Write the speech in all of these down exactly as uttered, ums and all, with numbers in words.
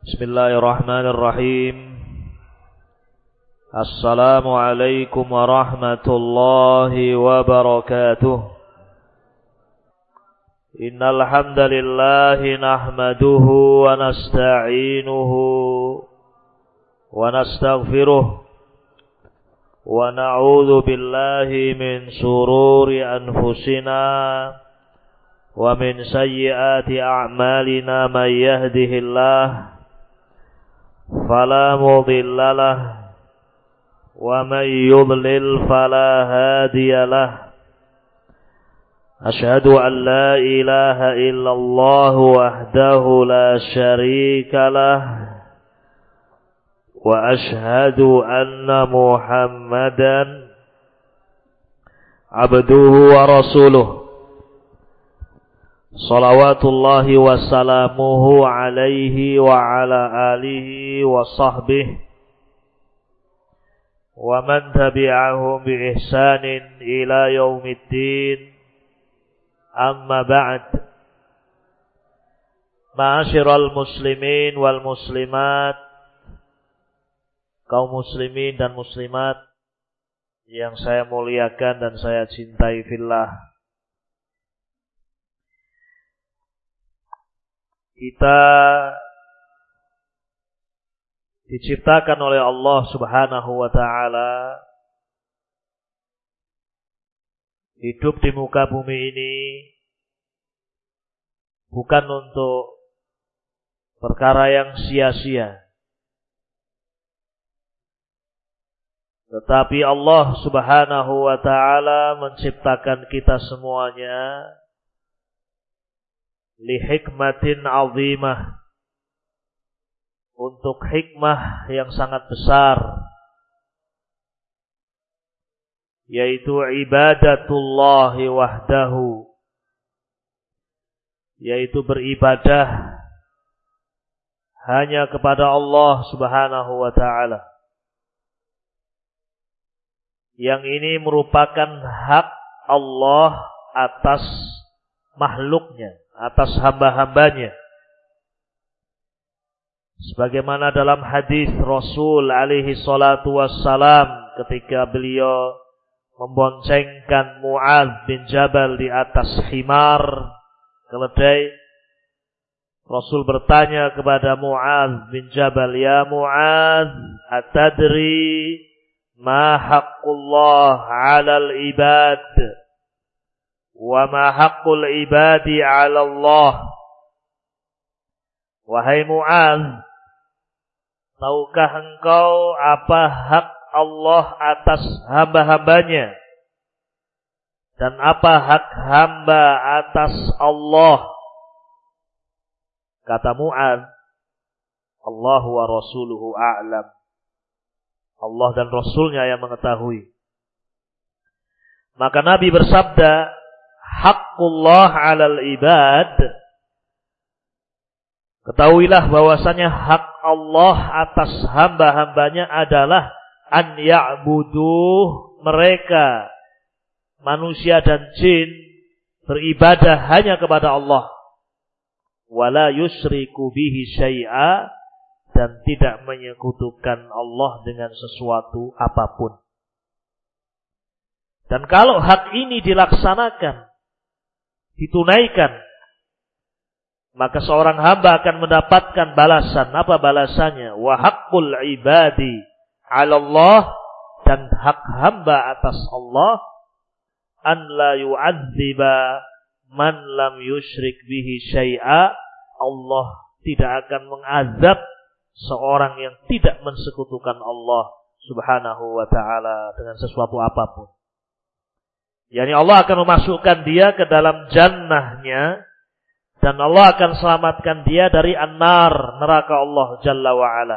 Bismillahirrahmanirrahim. Assalamualaikum warahmatullahi wabarakatuh. Innal hamdalillahi nahmaduhu wa nasta'inuhu wa nastaghfiruh wa na'udzu billahi min shururi anfusina wa min sayyiati a'malina may yahdihillahu فلا مضل له ومن يضلل فلا هادي له أشهد أن لا إله إلا الله وحده لا شريك له وأشهد أن محمدا عبده ورسوله Salawatullahi wassalamuhu alaihi wa ala alihi wa sahbihi wa man tabi'ahum bi ihsanin ila yaumiddin. Amma ba'd. Ma'asyiral muslimin wal muslimat, kaum muslimin dan muslimat yang saya muliakan dan saya cintai fillah. Kita diciptakan oleh Allah Subhanahu wa ta'ala hidup di muka bumi ini bukan untuk perkara yang sia-sia, tetapi Allah Subhanahu wa ta'ala menciptakan kita semuanya li hikmatin azimah, untuk hikmah yang sangat besar, yaitu ibadatullahi wahdahu, yaitu beribadah hanya kepada Allah Subhanahu wa ta'ala. Yang ini merupakan hak Allah atas makhluknya, atas hamba-hambanya. Sebagaimana dalam hadis Rasul alaihi salatu wassalam ketika beliau memboncengkan Mu'adz bin Jabal di atas himar keledai, Rasul bertanya kepada Mu'adz bin Jabal, "Ya Mu'adz, atadri ma haqqullah 'alal ibad wa ma haqqul ibadi 'ala Allah?" Wahai Mu'adz, tahukah engkau apa hak Allah atas hamba-hambanya dan apa hak hamba atas Allah? Kata Mu'adz, Allah wa rasuluhu a'lam. Allah dan Rasulnya yang mengetahui. Maka Nabi bersabda, haqqullah 'alal ibad, ketahuilah bahwasanya hak Allah atas hamba-hambanya adalah an ya'buduh, mereka manusia dan jin beribadah hanya kepada Allah, wala yusyriku bihi syai'a, dan tidak menyekutukan Allah dengan sesuatu apapun. Dan kalau hak ini dilaksanakan, ditunaikan, maka seorang hamba akan mendapatkan balasan. Apa balasannya? Wa haqqul ibadi 'ala Allah, dan hak hamba atas Allah, an la yu'adziba man lam yusyrik bihi syai'a, Allah tidak akan mengazab seorang yang tidak mensekutukan Allah Subhanahu wa ta'ala dengan sesuatu apapun. Yani Allah akan memasukkan dia ke dalam jannahnya, dan Allah akan selamatkan dia dari an-nar, neraka Allah Jalla wa'ala.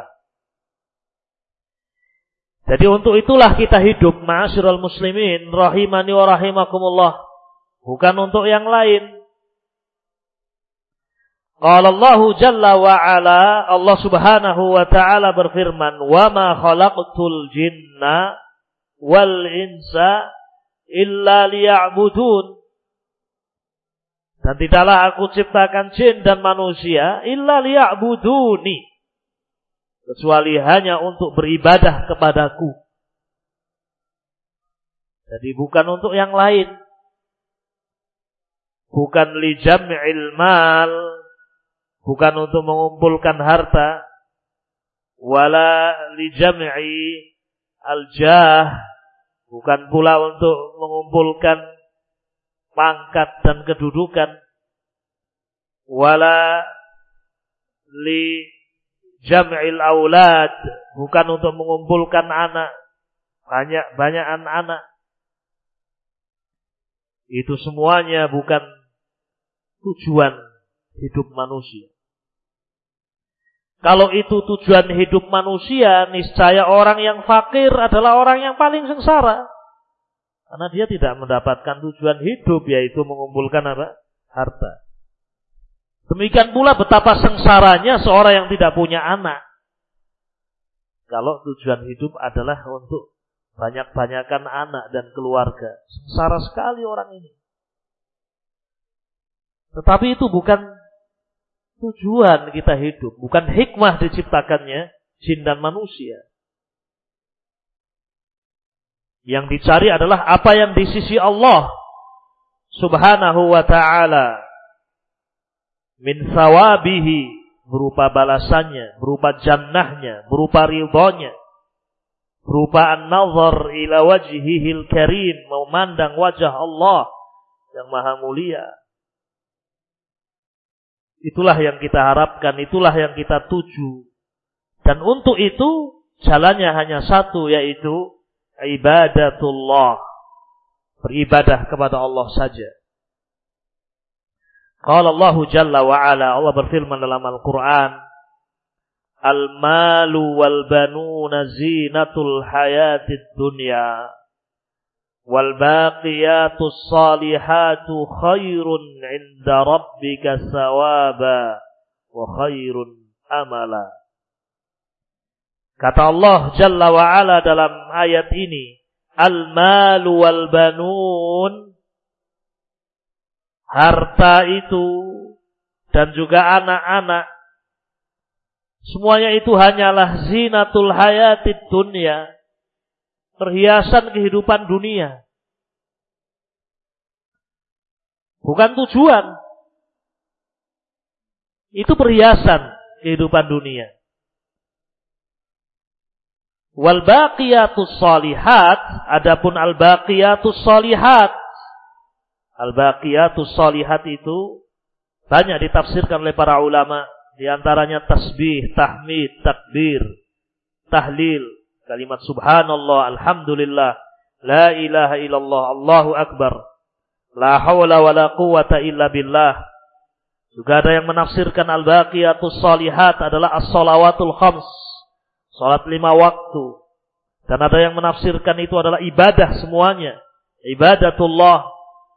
Jadi untuk itulah kita hidup, ma'asyiral muslimin, rahimani wa rahimakumullah. Bukan untuk yang lain. Qala Allah Jalla wa'ala, Allah Subhanahu wa ta'ala berfirman, "Wa ma khalaqtul jinna wal insa illa liya'budun." Dan tidaklah aku ciptakan jin dan manusia illa liya'buduni, kecuali hanya untuk beribadah kepadaku. Jadi bukan untuk yang lain. Bukan li jam'il mal, bukan untuk mengumpulkan harta, wala li jam'i al-jah, bukan pula untuk mengumpulkan pangkat dan kedudukan, wala li jam'il aulad, bukan untuk mengumpulkan anak, banyak-banyak anak. Itu semuanya bukan tujuan hidup manusia. Kalau itu tujuan hidup manusia, niscaya orang yang fakir adalah orang yang paling sengsara. Karena dia tidak mendapatkan tujuan hidup, yaitu mengumpulkan apa? Harta. Demikian pula betapa sengsaranya seorang yang tidak punya anak. Kalau tujuan hidup adalah untuk banyak-banyakan anak dan keluarga. Sengsara sekali orang ini. Tetapi itu bukan tujuan kita hidup. Bukan hikmah diciptakannya jin dan manusia. Yang dicari adalah apa yang di sisi Allah subhanahu wa ta'ala. Min thawabihi, berupa balasannya, berupa jannahnya, berupa ridhonya. Berupa an-nazar ila wajhihil karim, memandang wajah Allah yang maha mulia. Itulah yang kita harapkan, itulah yang kita tuju. Dan untuk itu jalannya hanya satu, yaitu ibadatullah. Beribadah kepada Allah saja. Qala Allah Jalla wa Ala, Allah berfirman dalam Al-Qur'an, Al-malu wal banuna zinatul hayatid dunya wal baqiyatus salihatu khairun 'inda rabbika thawaba wa khairun amala. Kata Allah Jalla wa Ala dalam ayat ini, al-malu wal banun, harta itu dan juga anak-anak, semuanya itu hanyalah zinatul hayatid dunya, perhiasan kehidupan dunia. Bukan tujuan. Itu perhiasan kehidupan dunia. Wal baqiyatus shalihat, adapun al baqiyatus shalihat. Al baqiyatus shalihat itu banyak ditafsirkan oleh para ulama. Di antaranya tasbih, tahmid, takbir, tahlil, kalimat subhanallah, alhamdulillah, la ilaha illallah, Allahu akbar, la hawla wa la quwata illa billah. Juga ada yang menafsirkan al-baqiyatus shalihat adalah as-shalawatul khams, salat lima waktu. Dan ada yang menafsirkan itu adalah ibadah semuanya, ibadatullah.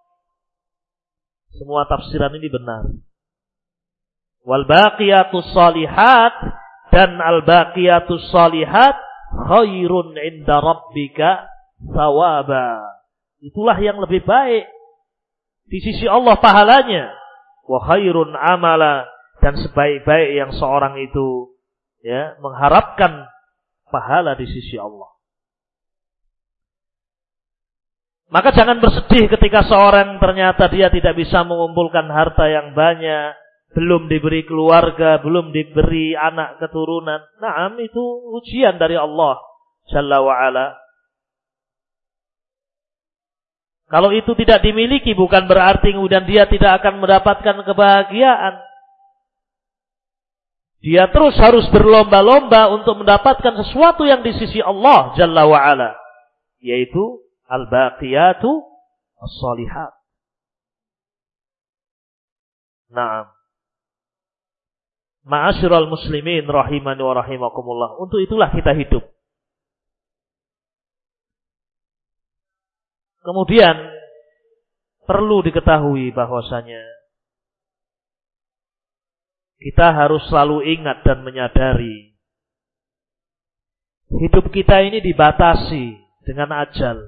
Semua tafsiran ini benar. Wal baqiyatus shalihat, dan al baqiyatus shalihat khairun 'inda rabbika thawaba. Itulah yang lebih baik di sisi Allah pahalanya. Wa khairun amala, dan sebaik-baik yang seorang itu ya mengharapkan pahala di sisi Allah. Maka jangan bersedih ketika seorang ternyata dia tidak bisa mengumpulkan harta yang banyak, belum diberi keluarga, belum diberi anak keturunan. Naam, itu ujian dari Allah Jalla wa'ala. Kalau itu tidak dimiliki, bukan berarti kemudian dia tidak akan mendapatkan kebahagiaan. Dia terus harus berlomba-lomba untuk mendapatkan sesuatu yang di sisi Allah Jalla wa'ala, yaitu al-baqiyatu as-shalihat. Naam. Ma'asyiral muslimin rahimani wa rahimakumullah. Untuk itulah kita hidup. Kemudian perlu diketahui bahwasanya kita harus selalu ingat dan menyadari hidup kita ini dibatasi dengan ajal.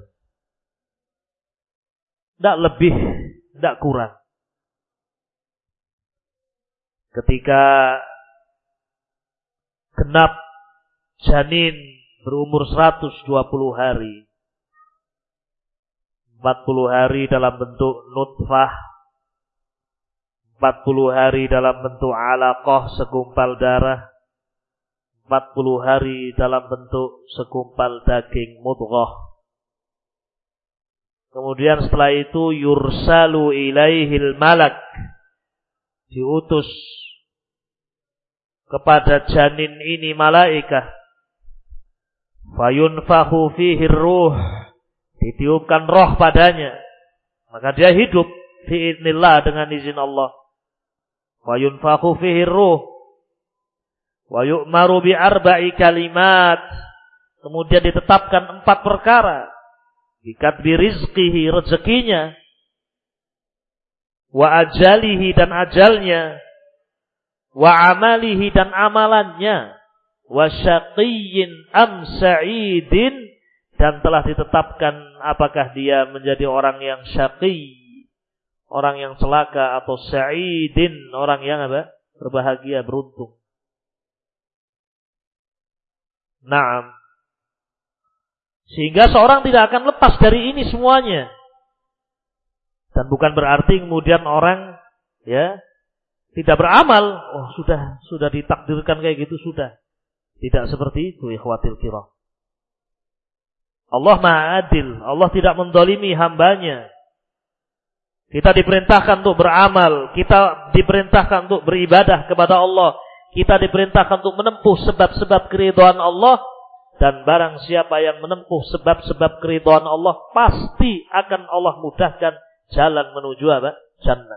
Tidak lebih, tidak kurang. Ketika genap janin berumur seratus dua puluh hari. empat puluh hari dalam bentuk nutfah, empat puluh hari dalam bentuk alaqah segumpal darah, empat puluh hari dalam bentuk segumpal daging mudghah. Kemudian setelah itu yursalu ilaihil malak, diutus kepada janin ini malaikat. Fayunfahu fihi ruh, ditiupkan roh padanya, maka dia hidup biidznillah dengan izin Allah. Fayunfahu fihi ruh wa yu'maru bi arba'i kalimat, kemudian ditetapkan empat perkara. Bikatbi rizqihi, rezekinya, wa ajalihi dan ajalnya, wa amalihi dan amalannya, wa syaqiyyin am sa'idin, dan telah ditetapkan apakah dia menjadi orang yang syaqi, orang yang celaka, atau sa'idin, orang yang apa? Berbahagia, beruntung. Naam. Sehingga seorang tidak akan lepas dari ini semuanya. Dan bukan berarti kemudian orang ya tidak beramal, oh sudah sudah ditakdirkan kayak gitu sudah. Tidak seperti itu, ikhwatil kiram. Allah Maha Adil, Allah tidak mendolimi hambanya. Kita diperintahkan untuk beramal, kita diperintahkan untuk beribadah kepada Allah, kita diperintahkan untuk menempuh sebab-sebab keridhaan Allah. Dan barang siapa yang menempuh sebab-sebab keridhaan Allah, pasti akan Allah mudahkan jalan menuju apa? Jannah.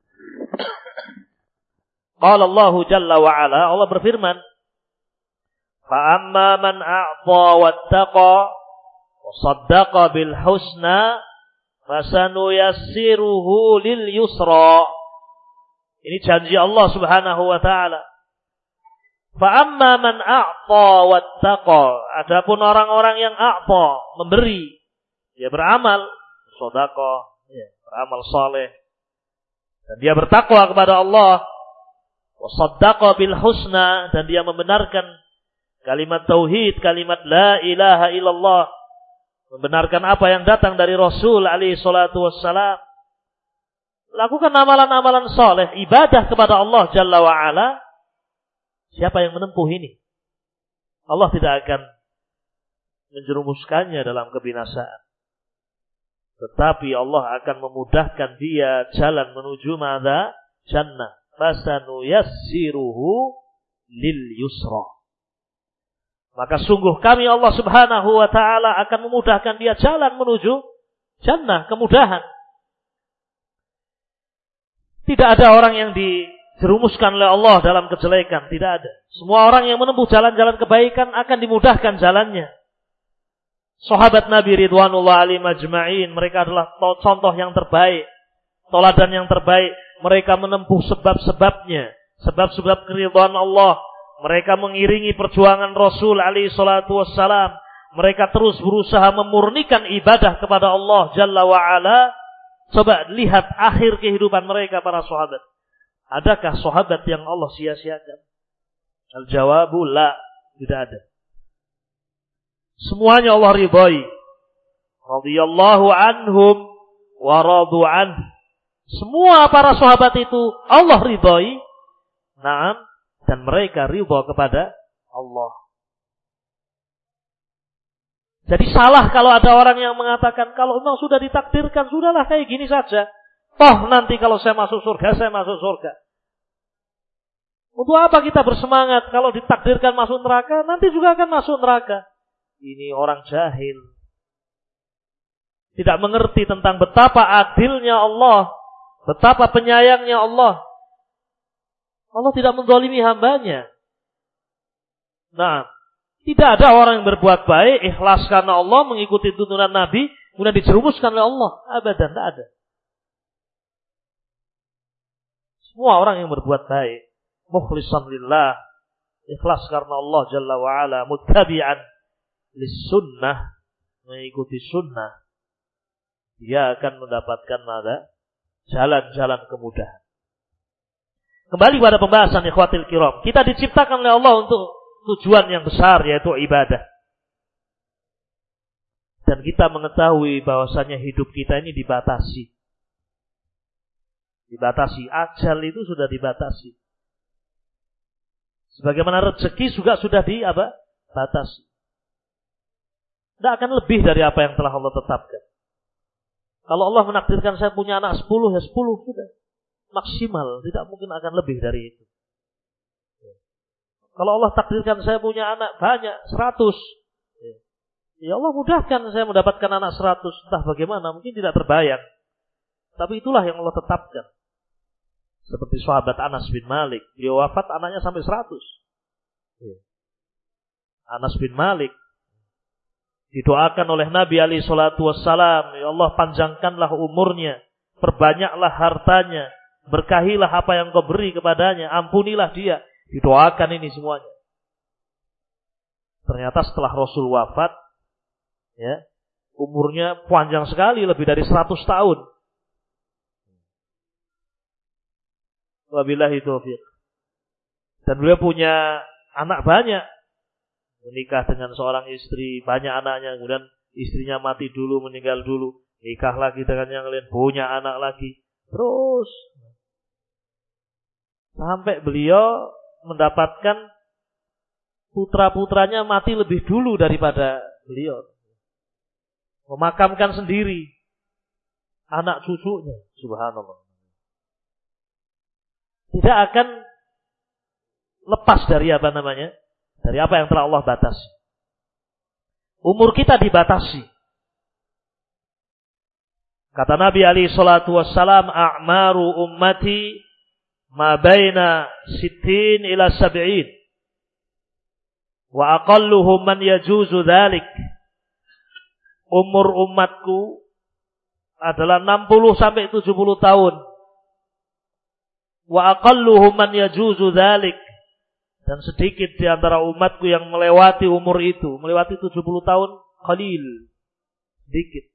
Qala Allah Jalla wa Ala, Allah berfirman, "Fa amma man a'ta wattaqa wa saddaqa bil husna, fasanuyassiruhu lil yusra." Ini janji Allah Subhanahu wa taala. Fa amma man a'ta wattaqa, adapun orang-orang yang a'ta, memberi, dia beramal sedekah, ya, beramal saleh, dan dia bertakwa kepada Allah, wa saddaqa bil husna, dan dia membenarkan kalimat tauhid, kalimat la ilaha illallah, membenarkan apa yang datang dari Rasul alaihi salatu wassalam, lakukan amalan-amalan saleh, ibadah kepada Allah Jalla wa Ala. Siapa yang menempuh ini, Allah tidak akan menjerumuskannya dalam kebinasaan, tetapi Allah akan memudahkan dia jalan menuju madza? Jannah. Fasanuyassiruhu lil yusra. Maka sungguh kami Allah Subhanahu wa taala akan memudahkan dia jalan menuju jannah, kemudahan. Tidak ada orang yang di dirumuskan oleh Allah dalam kejelekan, tidak ada. Semua orang yang menempuh jalan-jalan kebaikan akan dimudahkan jalannya. Sahabat Nabi ridwanullah alaihim ajma'in, mereka adalah contoh yang terbaik, teladan yang terbaik. Mereka menempuh sebab-sebabnya, sebab-sebab keridhaan Allah. Mereka mengiringi perjuangan Rasul alaihi salatu wassalam. Mereka terus berusaha memurnikan ibadah kepada Allah Jalla wa Ala. Coba lihat akhir kehidupan mereka para sahabat. Adakah sahabat yang Allah sia-siakan? Al-jawabu la, tidak ada. Semuanya Allah ridhai. Radhiyallahu anhum wa radu anhu. Semua para sahabat itu Allah ridhai. Naam, dan mereka ridha kepada Allah. Jadi salah kalau ada orang yang mengatakan kalau memang sudah ditakdirkan, sudahlah kayak gini saja. Toh nanti kalau saya masuk surga, saya masuk surga. Untuk apa kita bersemangat kalau ditakdirkan masuk neraka, nanti juga akan masuk neraka. Ini orang jahil. Tidak mengerti tentang betapa adilnya Allah, betapa penyayangnya Allah. Allah tidak menzalimi hambanya. Nah, tidak ada orang yang berbuat baik, ikhlas karena Allah, mengikuti tuntunan Nabi, kemudian dijerumuskan oleh Allah. Abadan, tidak ada. Semua orang yang berbuat baik, mukhlishan lillah, ikhlas karena Allah Jalla wa'ala, muttabi'an lis-sunnah, mengikuti sunnah, dia akan mendapatkan mada? Jalan-jalan kemudahan. Kembali pada pembahasan ikhwatil kiram. Kita diciptakan oleh Allah untuk tujuan yang besar, yaitu ibadah. Dan kita mengetahui bahwasanya hidup kita ini dibatasi. Dibatasi. Ajal itu sudah dibatasi. Sebagaimana rezeki juga sudah di apa? Batasi. Tidak akan lebih dari apa yang telah Allah tetapkan. Kalau Allah menakdirkan saya punya anak sepuluh, ya sepuluh sudah. Maksimal. Tidak mungkin akan lebih dari itu. Kalau Allah takdirkan saya punya anak banyak, seratus. Ya Allah mudahkan saya mendapatkan anak seratus. Entah bagaimana, mungkin tidak terbayang. Tapi itulah yang Allah tetapkan. Seperti sahabat Anas bin Malik. Beliau wafat anaknya sampai seratus. Anas bin Malik didoakan oleh Nabi alaihi salatu wassalam, ya Allah panjangkanlah umurnya, perbanyaklah hartanya, berkahilah apa yang kau beri kepadanya, ampunilah dia. Didoakan ini semuanya. Ternyata setelah Rasul wafat, ya, umurnya panjang sekali, lebih dari seratus tahun. Wabillahi taufiq. Dan beliau punya anak banyak. Menikah dengan seorang istri, banyak anaknya, kemudian istrinya mati dulu, meninggal dulu, nikah lagi dengan yang lain, punya anak lagi, terus sampai beliau mendapatkan putra-putranya mati lebih dulu daripada beliau, memakamkan sendiri anak cucunya, subhanallah. Tidak akan lepas dari apa namanya? Dari apa yang telah Allah batasi. Umur kita dibatasi. Kata Nabi alaihi salatu wassalam, a'maru ummati ma baina sittin ila sab'in. Wa aqalluhum man yajuzu dhalik. Umur umatku adalah enam puluh sampai tujuh puluh tahun. Wa aqalluhum man yajuzu dhalik. Dan sedikit di antara umatku yang melewati umur itu. Melewati tujuh puluh tahun. Qalil. Sedikit.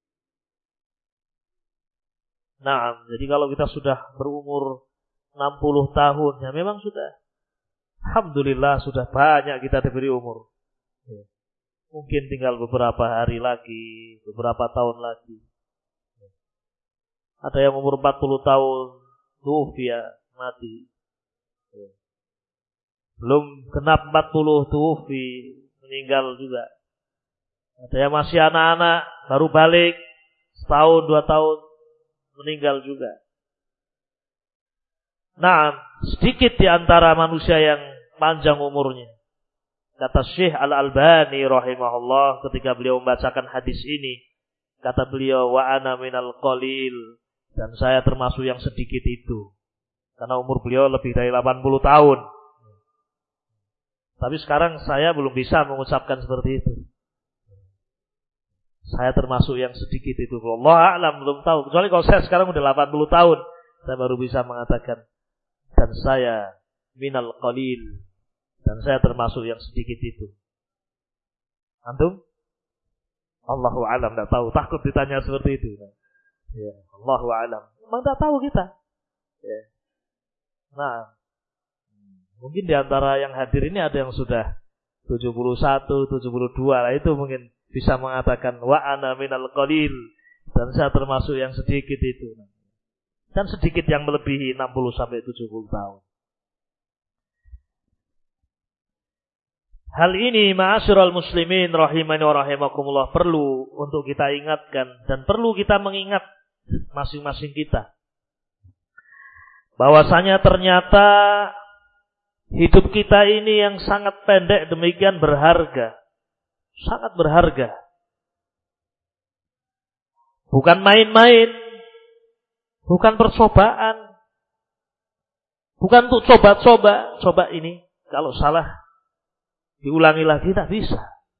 Nah, jadi kalau kita sudah berumur enam puluh tahun. Ya memang sudah. Alhamdulillah sudah banyak kita diberi umur. Ya. Mungkin tinggal beberapa hari lagi. Beberapa tahun lagi. Ya. Ada yang umur empat puluh tahun. Tufiya. Mati. Ya. Belum genap empat puluh tufi, meninggal juga. Ada yang masih anak-anak, baru balik, setahun, dua tahun, meninggal juga. Nah, sedikit di antara manusia yang panjang umurnya. Kata Syekh Al-Albani rahimahullah ketika beliau membacakan hadis ini, kata beliau, wa ana minal qalil, dan saya termasuk yang sedikit itu. Karena umur beliau lebih dari delapan puluh tahun. Tapi sekarang saya belum bisa mengucapkan seperti itu. Saya termasuk yang sedikit itu. Allah a'lam, belum tahu. Kecuali kalau saya sekarang udah delapan puluh tahun, saya baru bisa mengatakan. Dan saya minal qalil. Dan saya termasuk yang sedikit itu. Antum? Allahu a'lam, tidak tahu. Takut ditanya seperti itu. Ya, Allahu a'lam. Memang tidak tahu kita. Ya. Nah, mungkin di antara yang hadir ini ada yang sudah tujuh puluh satu, tujuh puluh dua. Lah itu mungkin bisa mengatakan wa ana minal qalil, dan saya termasuk yang sedikit itu. Dan sedikit yang melebihi enam puluh sampai tujuh puluh tahun. Hal ini ma'asyiral muslimin rahimani wa rahimakumullah perlu untuk kita ingatkan dan perlu kita mengingat masing-masing kita. Bahwasanya ternyata hidup kita ini yang sangat pendek demikian berharga. Sangat berharga. Bukan main-main. Bukan percobaan. Bukan untuk coba-coba. Coba ini. Kalau salah, diulangi lagi, tak bisa.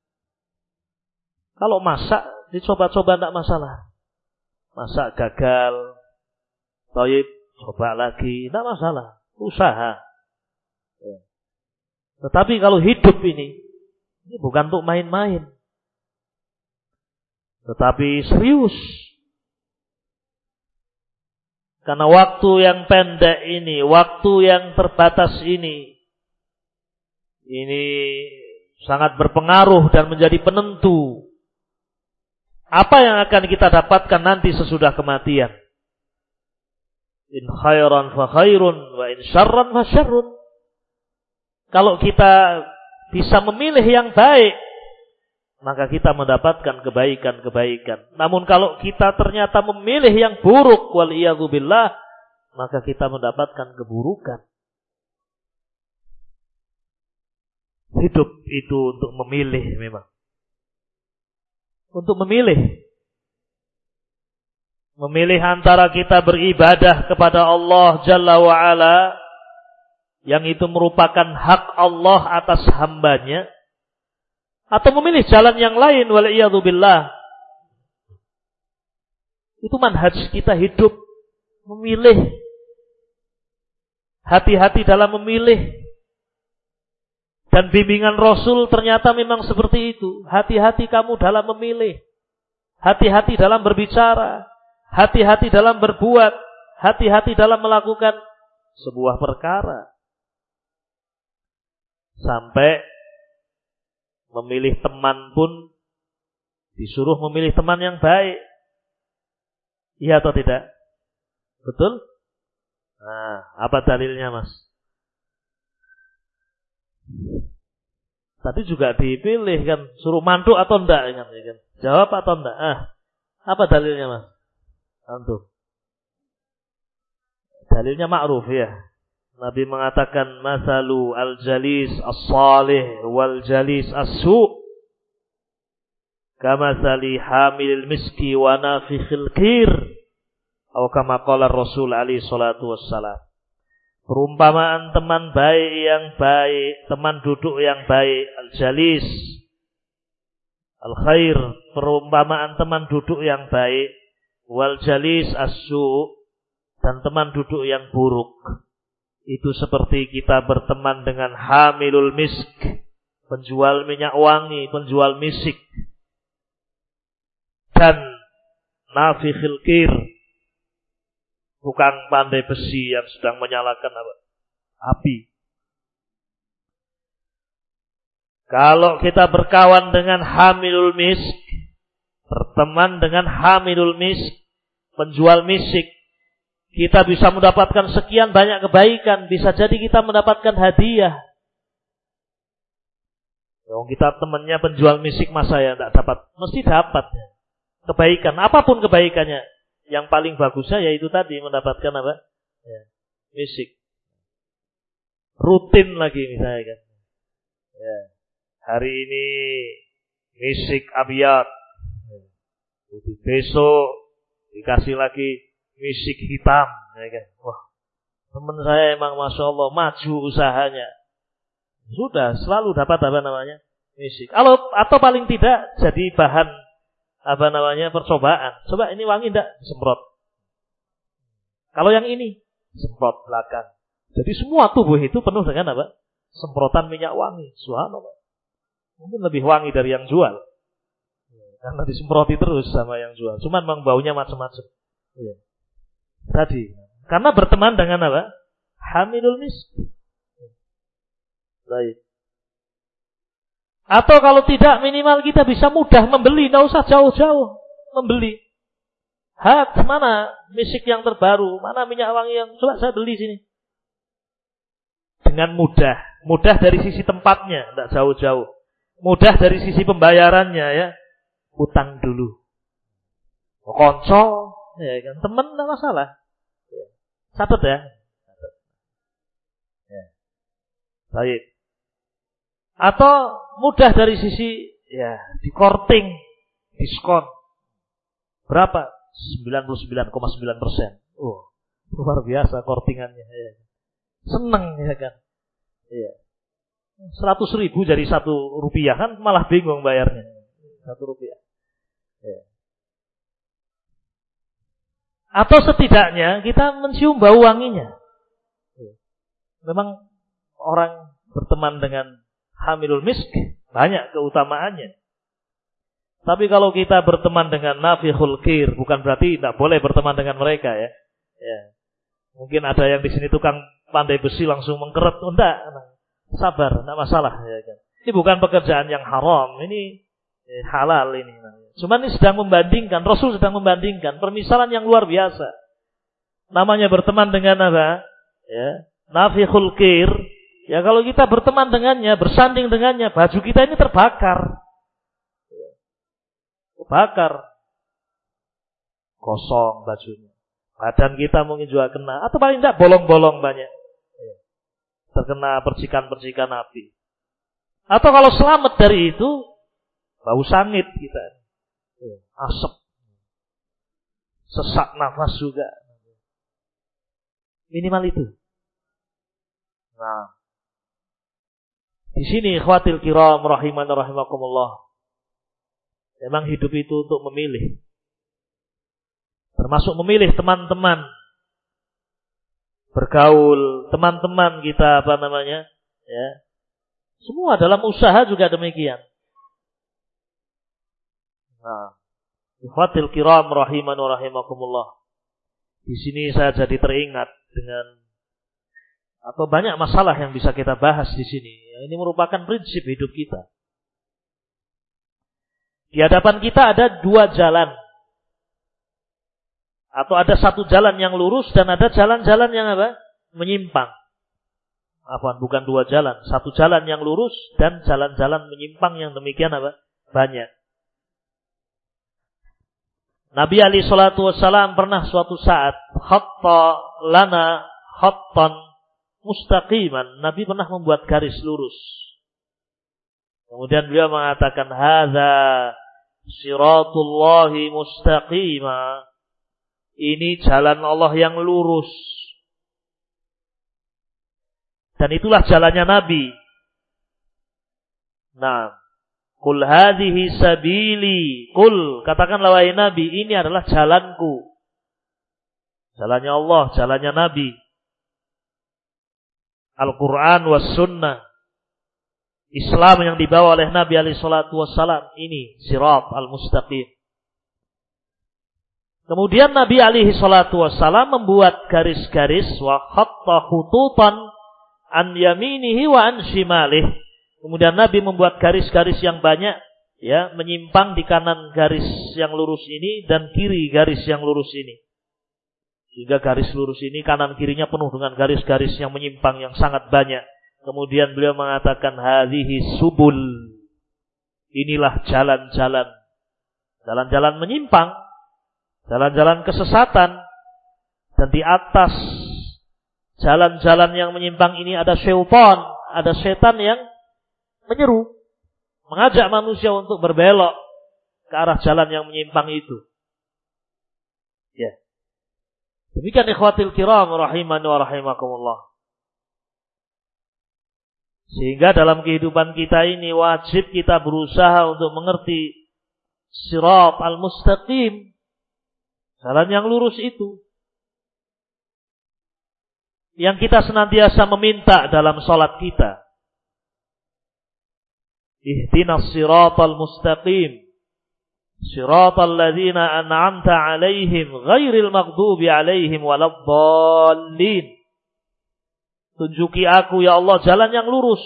Kalau masak, dicoba-coba tidak masalah. Masak gagal. Thayyib, coba lagi. Tidak masalah. Usaha. Tetapi kalau hidup ini, ini bukan untuk main-main. Tetapi serius. Karena waktu yang pendek ini, waktu yang terbatas ini, Ini sangat berpengaruh dan menjadi penentu apa yang akan kita dapatkan nanti sesudah kematian. In khairan fa khairun wa in syarran fa syarrun. Kalau kita bisa memilih yang baik, maka kita mendapatkan kebaikan-kebaikan. Namun kalau kita ternyata memilih yang buruk, waliyadzubillah, maka kita mendapatkan keburukan. Hidup itu untuk memilih memang. Untuk memilih. Memilih antara kita beribadah kepada Allah Jalla wa'ala, yang itu merupakan hak Allah atas hambanya, atau memilih jalan yang lain, waliyadzubillah. Itu manhaj kita hidup. Memilih. Hati-hati dalam memilih. Dan bimbingan Rasul ternyata memang seperti itu. Hati-hati kamu dalam memilih. Hati-hati dalam berbicara. Hati-hati dalam berbuat. Hati-hati dalam melakukan sebuah perkara. Sampai memilih teman pun disuruh memilih teman yang baik. Iya atau tidak? Betul? Nah, apa dalilnya, Mas? Tadi juga dipilih kan, suruh mantu atau enggak kan? Jawab atau enggak? Ah, apa dalilnya, Mas? Antum. Dalilnya ma'ruf ya. Nabi mengatakan masalu al-jalis as-salih wal jalis as-su' kamasali hamilil miski wa nafikhil qir, atau kama qala Rasul alaihi salatu wassalam. Perumpamaan teman baik yang baik, teman duduk yang baik, al-jalis al-khair, perumpamaan teman duduk yang baik, wal jalis as-su', dan teman duduk yang buruk. Itu seperti kita berteman dengan hamilul misk, penjual minyak wangi, penjual misik, dan nafikhil qir, tukang pandai besi yang sedang menyalakan apa? Api. Kalau kita berkawan dengan hamilul misk, berteman dengan hamilul misk, penjual misik, kita bisa mendapatkan sekian banyak kebaikan. Bisa jadi kita mendapatkan hadiah. Kalau kita temannya penjual misik, masa ya tidak dapat? Mesti dapat kebaikan, apapun kebaikannya. Yang paling bagusnya yaitu tadi mendapatkan apa? Ya, misik. Rutin lagi misalnya kan. Ya, hari ini misik abiyat. Besok dikasih lagi misik hitam, ya kan? Wah, teman saya emang masya Allah maju usahanya. Sudah selalu dapat apa namanya misik. Kalau atau paling tidak jadi bahan apa namanya percobaan. Coba ini wangi enggak? Semprot. Kalau yang ini semprot belakang. Jadi semua tubuh itu penuh dengan apa? Semprotan minyak wangi. Subhanallah. Mungkin lebih wangi dari yang jual. Karena disemproti terus sama yang jual. Cuman memang baunya macam-macam. Iya. Tadi, karena berteman dengan apa? Hamilul misk. Baik. Atau kalau tidak, minimal kita bisa mudah membeli, tidak usah jauh-jauh membeli. Hat, mana misik yang terbaru, mana minyak wangi yang coba saya beli sini. Dengan mudah, mudah dari sisi tempatnya, tidak jauh-jauh. Mudah dari sisi pembayarannya ya, utang dulu. Konco. Ya kan, teman enggak masalah. Ya. Catat ya. Catat. Ya. Baik. Atau mudah dari sisi ya, di korting, diskon. Berapa? sembilan puluh sembilan koma sembilan persen. Oh, luar biasa kortingannya ya. Seneng ya kan. Iya. seratus ribu jadi satu rupiah kan malah bingung bayarnya. Satu rupiah. Ya. Atau setidaknya kita mencium bau wanginya. Memang orang berteman dengan hamilul misk banyak keutamaannya. Tapi kalau kita berteman dengan nafikhul qir, bukan berarti tidak boleh berteman dengan mereka ya. Ya. Mungkin ada yang di sini tukang pandai besi langsung mengkeret, oh, enggak. sabar, tidak masalah. Ya kan? Ini bukan pekerjaan yang haram, ini eh, halal ini. Cuman ini sedang membandingkan, Rasul sedang membandingkan permisalan yang luar biasa. Namanya berteman dengan apa? Ya, nafikhul kir. Ya kalau kita berteman dengannya, bersanding dengannya, baju kita ini terbakar. Terbakar. Kosong bajunya. Badan kita mungkin juga kena, atau paling tidak bolong-bolong banyak. Terkena percikan-percikan api. Atau kalau selamat dari itu, bau sangit kita. Asap. Sesak nafas juga. Minimal itu. Nah. Di sini ikhwatil kiram rahiman rahimakumullah. Memang hidup itu untuk memilih. Termasuk memilih teman-teman. Bergaul, teman-teman kita apa namanya? Ya. Semua dalam usaha juga demikian. Nah, ikhwatil kiram rahiman wa rahimakumullah. Di sini saya jadi teringat dengan atau banyak masalah yang bisa kita bahas di sini. Ini merupakan prinsip hidup kita. Di hadapan kita ada dua jalan. Atau ada satu jalan yang lurus dan ada jalan-jalan yang apa? Menyimpang. Apa? Bukan dua jalan. Satu jalan yang lurus dan jalan-jalan menyimpang yang demikian apa? Banyak. Nabi alaihi salatu wassalam pernah suatu saat khatta lana khattan mustaqiman. Nabi pernah membuat garis lurus. Kemudian beliau mengatakan hadza siratullahi mustaqima. Ini jalan Allah yang lurus. Dan itulah jalannya Nabi. Nah, Qul hadhihi sabili. Qul, katakanlah wahai Nabi, ini adalah jalanku. Jalannya Allah, jalannya Nabi. Al-Quran was sunnah. Islam yang dibawa oleh Nabi alaihi salatu wassalam. Ini sirat al-mustaqim. Kemudian Nabi alaihi salatu wassalam membuat garis-garis wa khatta khututan an yaminihi wa an shimalih. Kemudian Nabi membuat garis-garis yang banyak, ya, menyimpang di kanan garis yang lurus ini dan kiri garis yang lurus ini. Sehingga garis lurus ini kanan kirinya penuh dengan garis-garis yang menyimpang yang sangat banyak. Kemudian beliau mengatakan hadhihi subul. Inilah jalan-jalan. Jalan-jalan menyimpang. Jalan-jalan kesesatan. Dan di atas jalan-jalan yang menyimpang ini ada syaitan, ada setan yang menyeru, mengajak manusia untuk berbelok ke arah jalan yang menyimpang itu. Ya. Demikian ikhwatil kiram rahimani wa rahimakumullah. Sehingga dalam kehidupan kita ini wajib kita berusaha untuk mengerti sirat al-mustaqim. Jalan yang lurus itu. Yang kita senantiasa meminta dalam salat kita. Ihdinas siratal mustaqim. Siratal ladzina an'amta 'alaihim ghairil maghdubi 'alaihim waladdallin. Tunjuki aku ya Allah jalan yang lurus.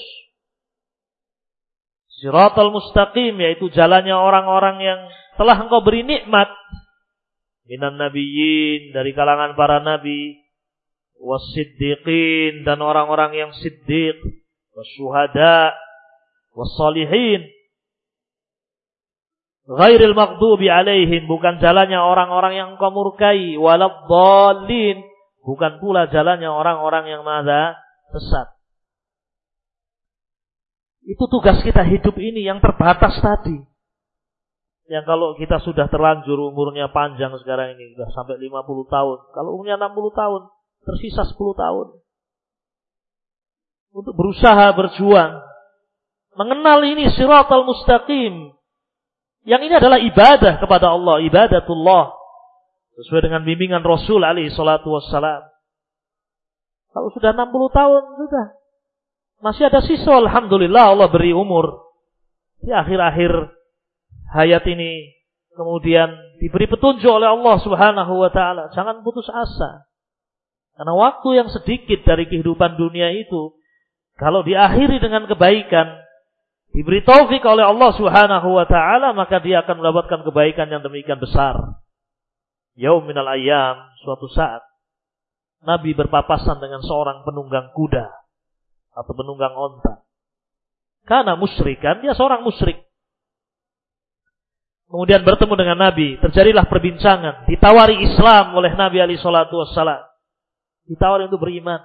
Siratal mustaqim, yaitu jalannya orang-orang yang telah Engkau beri nikmat. Minan nabiyyin, dari kalangan para nabi, was-siddiqin, dan orang-orang yang siddiq, was-syuhada, was-salihin. Ghairil maghdubi alaihim, bukan jalannya orang-orang yang Engkau murkai, waladdallin, bukan pula jalannya orang-orang yang maha sesat. Itu tugas kita hidup ini yang terbatas tadi. Yang kalau kita sudah terlanjur umurnya panjang sekarang ini, sudah sampai lima puluh tahun. Kalau umurnya enam puluh tahun, tersisa sepuluh tahun. Untuk berusaha berjuang. Mengenal ini siratal mustaqim. Yang ini adalah ibadah kepada Allah, ibadatullah. Sesuai dengan bimbingan Rasul alaihi salatu wassalam. Kalau sudah enam puluh tahun, sudah. Masih ada sisa, alhamdulillah Allah beri umur. Di akhir-akhir hayat ini kemudian diberi petunjuk oleh Allah Subhanahu wa taala. Jangan putus asa. Karena waktu yang sedikit dari kehidupan dunia itu Kalau diakhiri dengan kebaikan, diberi taufik oleh Allah Subhanahu wa taala, maka dia akan mendapatkan kebaikan yang demikian besar. Yaum minal ayyam, suatu saat Nabi berpapasan dengan seorang penunggang kuda atau penunggang onta. Karena musyrikan, dia seorang musyrik. Kemudian bertemu dengan Nabi, terjadilah perbincangan, ditawari Islam oleh Nabi alaihi salatu wassalam. Ditawari untuk beriman.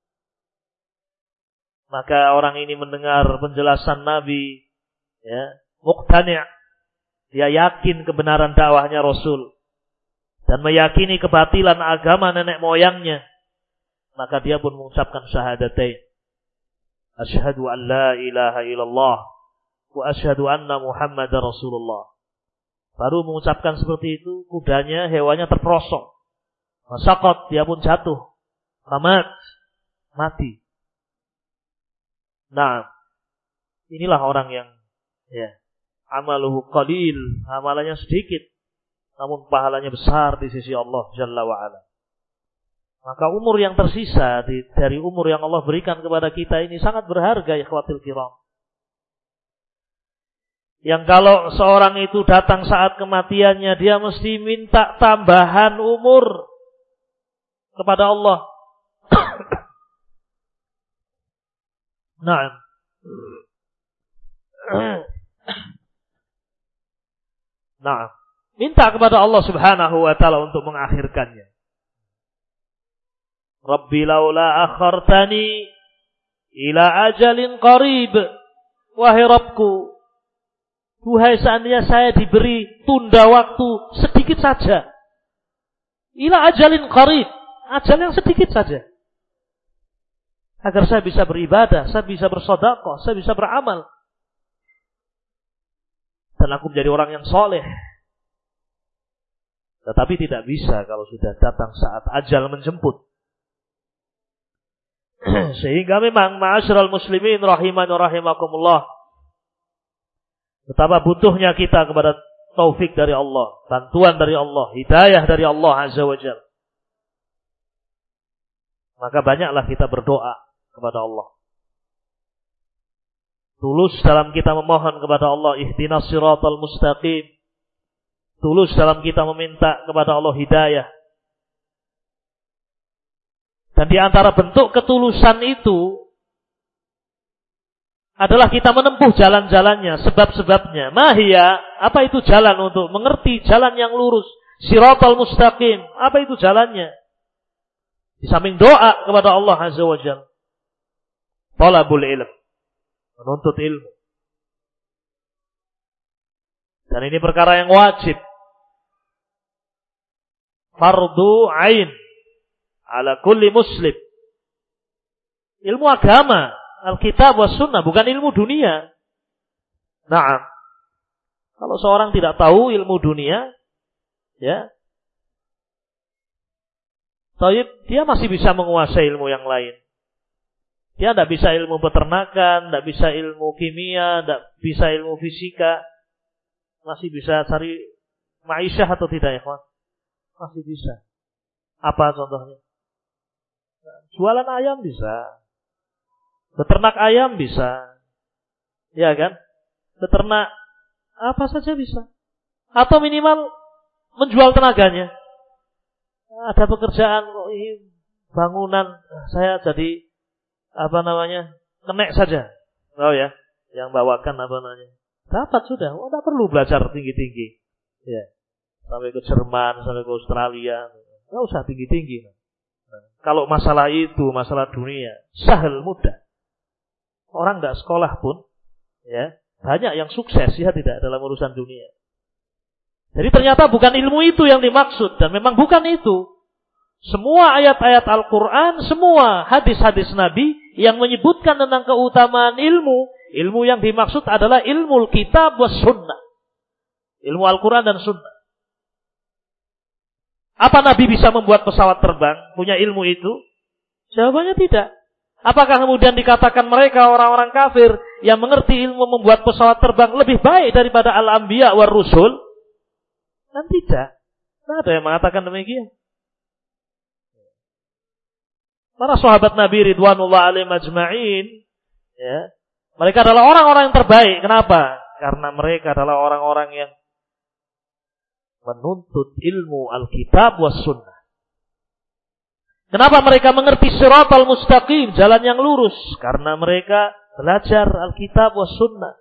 Maka orang ini mendengar penjelasan Nabi, ya, muqtani', dia yakin kebenaran dakwahnya Rasul dan meyakini kebatilan agama nenek moyangnya. Maka dia pun mengucapkan syahadatain. Asyhadu an la ilaha illallah wa asyhadu anna Muhammadar Rasulullah. Baru mengucapkan seperti itu, kudanya, hewannya terperosok. Masaqat, dia pun jatuh. Mamat, mati. Nah, inilah orang yang ya, amaluhu qalil, amalannya sedikit, namun pahalanya besar di sisi Allah Jalla wa Ala. Maka umur yang tersisa di, dari umur yang Allah berikan kepada kita ini sangat berharga, ya ikhwatil kiram. Yang kalau seorang itu datang saat kematiannya, dia mesti minta tambahan umur kepada Allah. Nah, nah, minta kepada Allah Subhanahu wa taala untuk mengakhirkannya. Rabbi laula akhartani ila ajalin qarib. Wahai Rabbku, duhai seandainya saya diberi tunda waktu sedikit saja. Ila ajalin qarib, ajal yang sedikit saja. Agar saya bisa beribadah, saya bisa bersedekah, saya bisa beramal. Dan aku menjadi orang yang soleh. Tetapi tidak bisa kalau sudah datang saat ajal menjemput. Sehingga memang ma'asyiral muslimin rahimani rahimakumullah, betapa butuhnya kita kepada taufik dari Allah, bantuan dari Allah, hidayah dari Allah Azza wa Jalla. Maka banyaklah kita berdoa kepada Allah. Tulus dalam kita memohon kepada Allah, ihdinas siratal mustaqim. Tulus dalam kita meminta kepada Allah hidayah. Dan di antara bentuk ketulusan itu adalah kita menempuh jalan-jalannya, sebab-sebabnya. Mahia, apa itu jalan untuk mengerti jalan yang lurus? Siratal mustaqim, apa itu jalannya? Di samping doa kepada Allah Azza wa Jalla, talabul ilm, menuntut ilmu. Dan ini perkara yang wajib. Fardu ain ala kulli muslim. Ilmu agama, Alkitab wa sunnah, bukan ilmu dunia. Naam. Kalau seorang tidak tahu ilmu dunia, ya, taib, dia masih bisa menguasai ilmu yang lain. Dia tidak bisa ilmu peternakan, tidak bisa ilmu kimia, tidak bisa ilmu fisika. Masih bisa cari ma'isyah atau tidak, ya kawan? Masih bisa. Apa contohnya? Jualan ayam bisa. Beternak ayam bisa. Ya kan? Beternak apa saja bisa. Atau minimal menjual tenaganya. Ada pekerjaan kok ini bangunan, saya jadi apa namanya? Kenek saja. Oh ya, yang bawakan apa namanya? Dapat sudah. Oh, tidak perlu belajar tinggi-tinggi. Ya. Sampai ke Jerman, sampai ke Australia. Tidak usah tinggi-tinggi. Nah, kalau masalah itu, masalah dunia, sahal, mudah. Orang tidak sekolah pun, ya, banyak yang sukses ya tidak dalam urusan dunia. Jadi ternyata bukan ilmu itu yang dimaksud, dan memang bukan itu. Semua ayat-ayat Al-Quran, semua hadis-hadis Nabi yang menyebutkan tentang keutamaan ilmu, ilmu yang dimaksud adalah ilmu kitab was sunnah. Ilmu Al-Quran dan sunnah. Apa Nabi bisa membuat pesawat terbang? Punya ilmu itu? Jawabannya tidak. Apakah kemudian dikatakan mereka orang-orang kafir yang mengerti ilmu membuat pesawat terbang lebih baik daripada al-anbiya war rusul? Dan tidak. Tidak ada yang mengatakan demikian. Para sahabat Nabi ridwanullah alaihim ajma'in, Ya. Mereka adalah orang-orang yang terbaik. Kenapa? Karena mereka adalah orang-orang yang menuntut ilmu Alkitab was sunnah. Kenapa mereka mengerti siratal mustaqim, jalan yang lurus? Karena mereka belajar Alkitab was sunnah.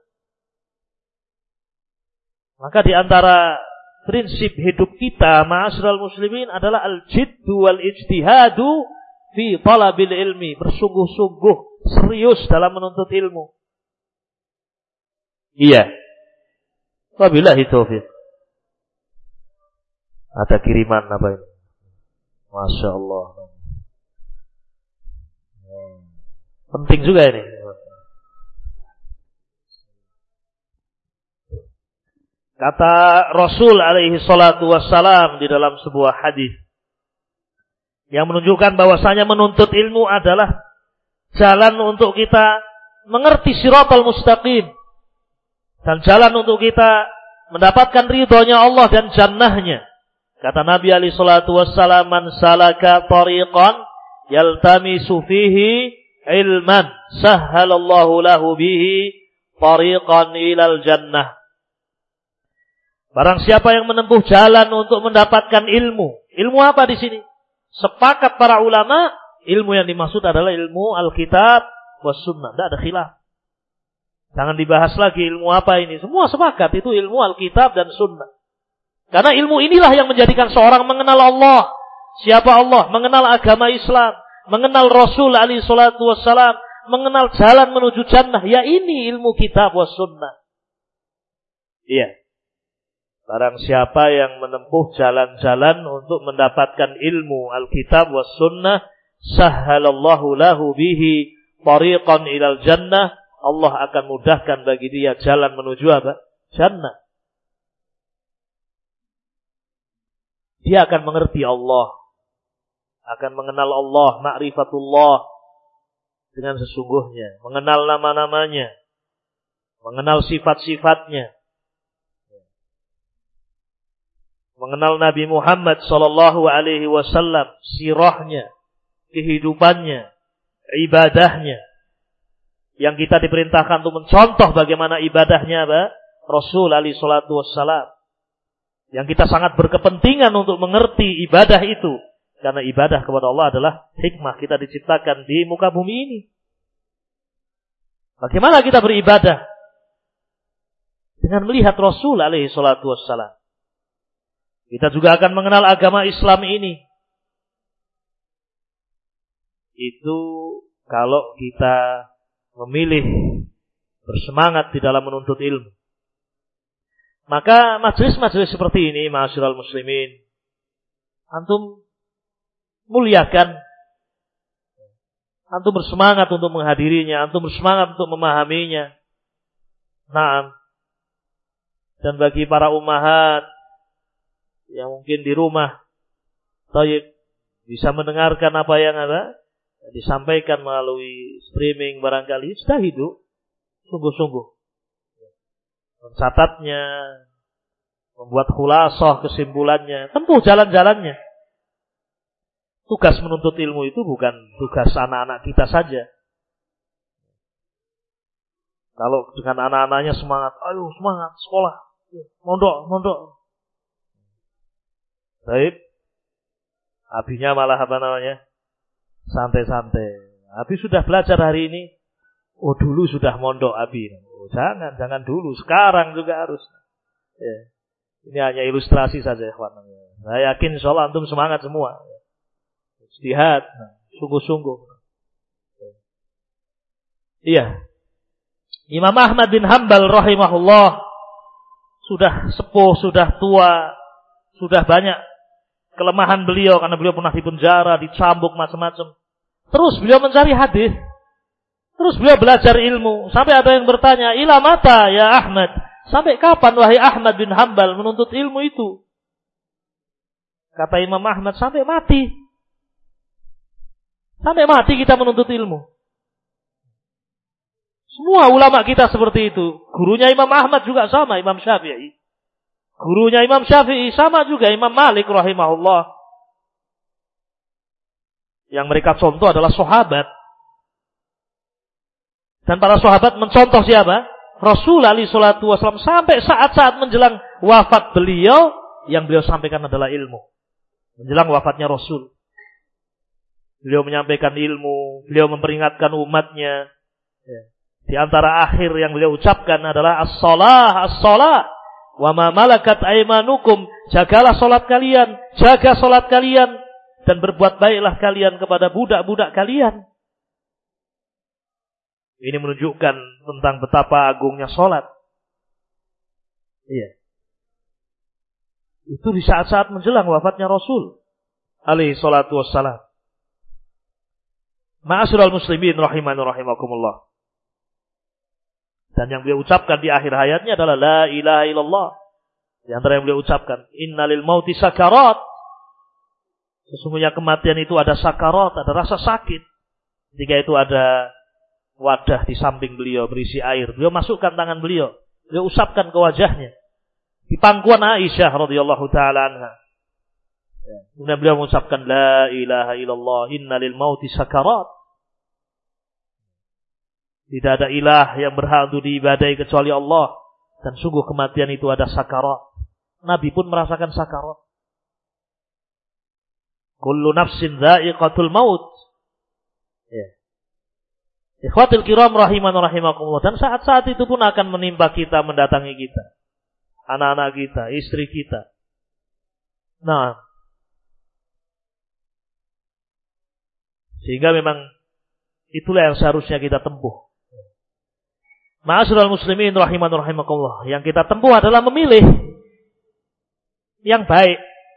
Maka di antara prinsip hidup kita, ma'asyiral muslimin, adalah al-jiddu wal ijtihadu fi talabil ilmi. Bersungguh-sungguh, serius dalam menuntut ilmu. Iya. Wabillahi taufiq. Ada kiriman apa ini? Masya Allah. Penting juga ini. Kata Rasul alaihi salatu wassalam di dalam sebuah hadis yang menunjukkan bahwasanya menuntut ilmu adalah jalan untuk kita mengerti siratal mustaqim dan jalan untuk kita mendapatkan ridhonya Allah dan jannahnya. Kata Nabi alaihi salatu wassalam, man salaka tariqan yaltamisu fihi ilman sahhalallahu lahu bihi tariqan ilal jannah. Barang siapa yang menempuh jalan untuk mendapatkan ilmu. Ilmu apa di sini? Sepakat para ulama, ilmu yang dimaksud adalah ilmu Alkitab was sunnah. Tidak ada khilaf. Jangan dibahas lagi ilmu apa ini. Semua sepakat itu ilmu Alkitab dan sunnah. Karena ilmu inilah yang menjadikan seorang mengenal Allah. Siapa Allah? Mengenal agama Islam. Mengenal Rasul alaihi salatu wassalam. Mengenal jalan menuju jannah. Ya ini ilmu kitab was sunnah. Iya. Barang siapa yang menempuh jalan-jalan untuk mendapatkan ilmu Alkitab was sunnah, sahhalallahu lahu bihi tariqan ilal jannah, Allah akan mudahkan bagi dia jalan menuju apa? Jannah. Dia akan mengerti Allah, akan mengenal Allah, ma'rifatullah dengan sesungguhnya, mengenal nama-namanya, mengenal sifat-sifatnya, mengenal Nabi Muhammad sallallahu alaihi wasallam, sirahnya, kehidupannya, ibadahnya. Yang kita diperintahkan untuk mencontoh bagaimana ibadahnya apa? Rasul alaihi salatu wassalam. Yang kita sangat berkepentingan untuk mengerti ibadah itu. Karena ibadah kepada Allah adalah hikmah kita diciptakan di muka bumi ini. Bagaimana kita beribadah? Dengan melihat Rasul alaihi salatu wassalam. Kita juga akan mengenal agama Islam ini. Itu kalau kita memilih bersemangat di dalam menuntut ilmu. Maka majelis-majelis seperti ini, ma'asyiral muslimin, antum muliakan. Antum bersemangat untuk menghadirinya, antum bersemangat untuk memahaminya. Naam. Dan bagi para ummahat yang mungkin di rumah, tayyib, bisa mendengarkan apa yang ada disampaikan melalui streaming barangkali, sudah hidup sungguh-sungguh mencatatnya, membuat khulasah kesimpulannya, tempuh jalan-jalannya. Tugas menuntut ilmu itu bukan tugas anak-anak kita saja. Kalau dengan anak-anaknya semangat, ayo semangat sekolah, mondok, mondok. Baik, abinya malah apa namanya? Santai-santai. Abi sudah belajar hari ini. Oh dulu sudah mondok Abi. Oh, jangan, jangan dulu. Sekarang juga harus. Ya. Ini hanya ilustrasi saja, ikhwan. Saya yakin insyaallah antum semangat semua. Ijtihad, sungguh-sungguh. Iya. Imam Ahmad bin Hanbal rahimahullah sudah sepuh, sudah tua, sudah banyak kelemahan beliau karena beliau pernah dipenjara, dicambuk macam-macam. Terus beliau mencari hadis. Terus beliau belajar ilmu. Sampai ada yang bertanya, "Ila mata ya Ahmad?" Sampai kapan wahai Ahmad bin Hanbal menuntut ilmu itu? Kata Imam Ahmad, sampai mati. Sampai mati kita menuntut ilmu. Semua ulama kita seperti itu. Gurunya Imam Ahmad juga sama, Imam Syafi'i. Gurunya Imam Syafi'i sama juga Imam Malik rahimahullah. Yang mereka contoh adalah sahabat. Dan para sahabat mencontoh siapa? Rasul alaihi salatu wasallam sampai saat-saat menjelang wafat beliau, yang beliau sampaikan adalah ilmu. Menjelang wafatnya Rasul, beliau menyampaikan ilmu, beliau memperingatkan umatnya. Ya. Di antara akhir yang beliau ucapkan adalah as-shalah, as-shalah, wa ma malakat aymanukum, jagalah salat kalian, jaga salat kalian, dan berbuat baiklah kalian kepada budak-budak kalian. Ini menunjukkan tentang betapa agungnya salat. Iya. Itu di saat-saat menjelang wafatnya Rasul alaihi salatu wassalam. Ma'asyiral muslimin rahimani rahimakumullah. Dan yang beliau ucapkan di akhir hayatnya adalah la ilaha illallah. Di antara yang beliau ucapkan, innalil mauti sakarat. Sesungguhnya kematian itu ada sakarat, ada rasa sakit. Ketika itu ada wadah di samping beliau berisi air. Beliau masukkan tangan beliau, beliau usapkan ke wajahnya. Di pangkuan Aisyah radhiyallahu taala anha. Kemudian beliau mengucapkan la ilaha illallah, innalil mauti sakarat. Tidak ada ilah yang berhak untuk diibadahi kecuali Allah, dan sungguh kematian itu ada sakarat. Nabi pun merasakan sakarat. Kullu nafsin dha'iqatul maut. Ya. Ikhwatul kiram rahiman rahimakumullah. Dan saat-saat itu pun akan menimpa kita, mendatangi kita, anak-anak kita, istri kita. Nah, sehingga memang itulah yang seharusnya kita tempuh. Ma'asyiral muslimin rahiman rahimakumullah. Yang kita tempuh adalah memilih yang baik,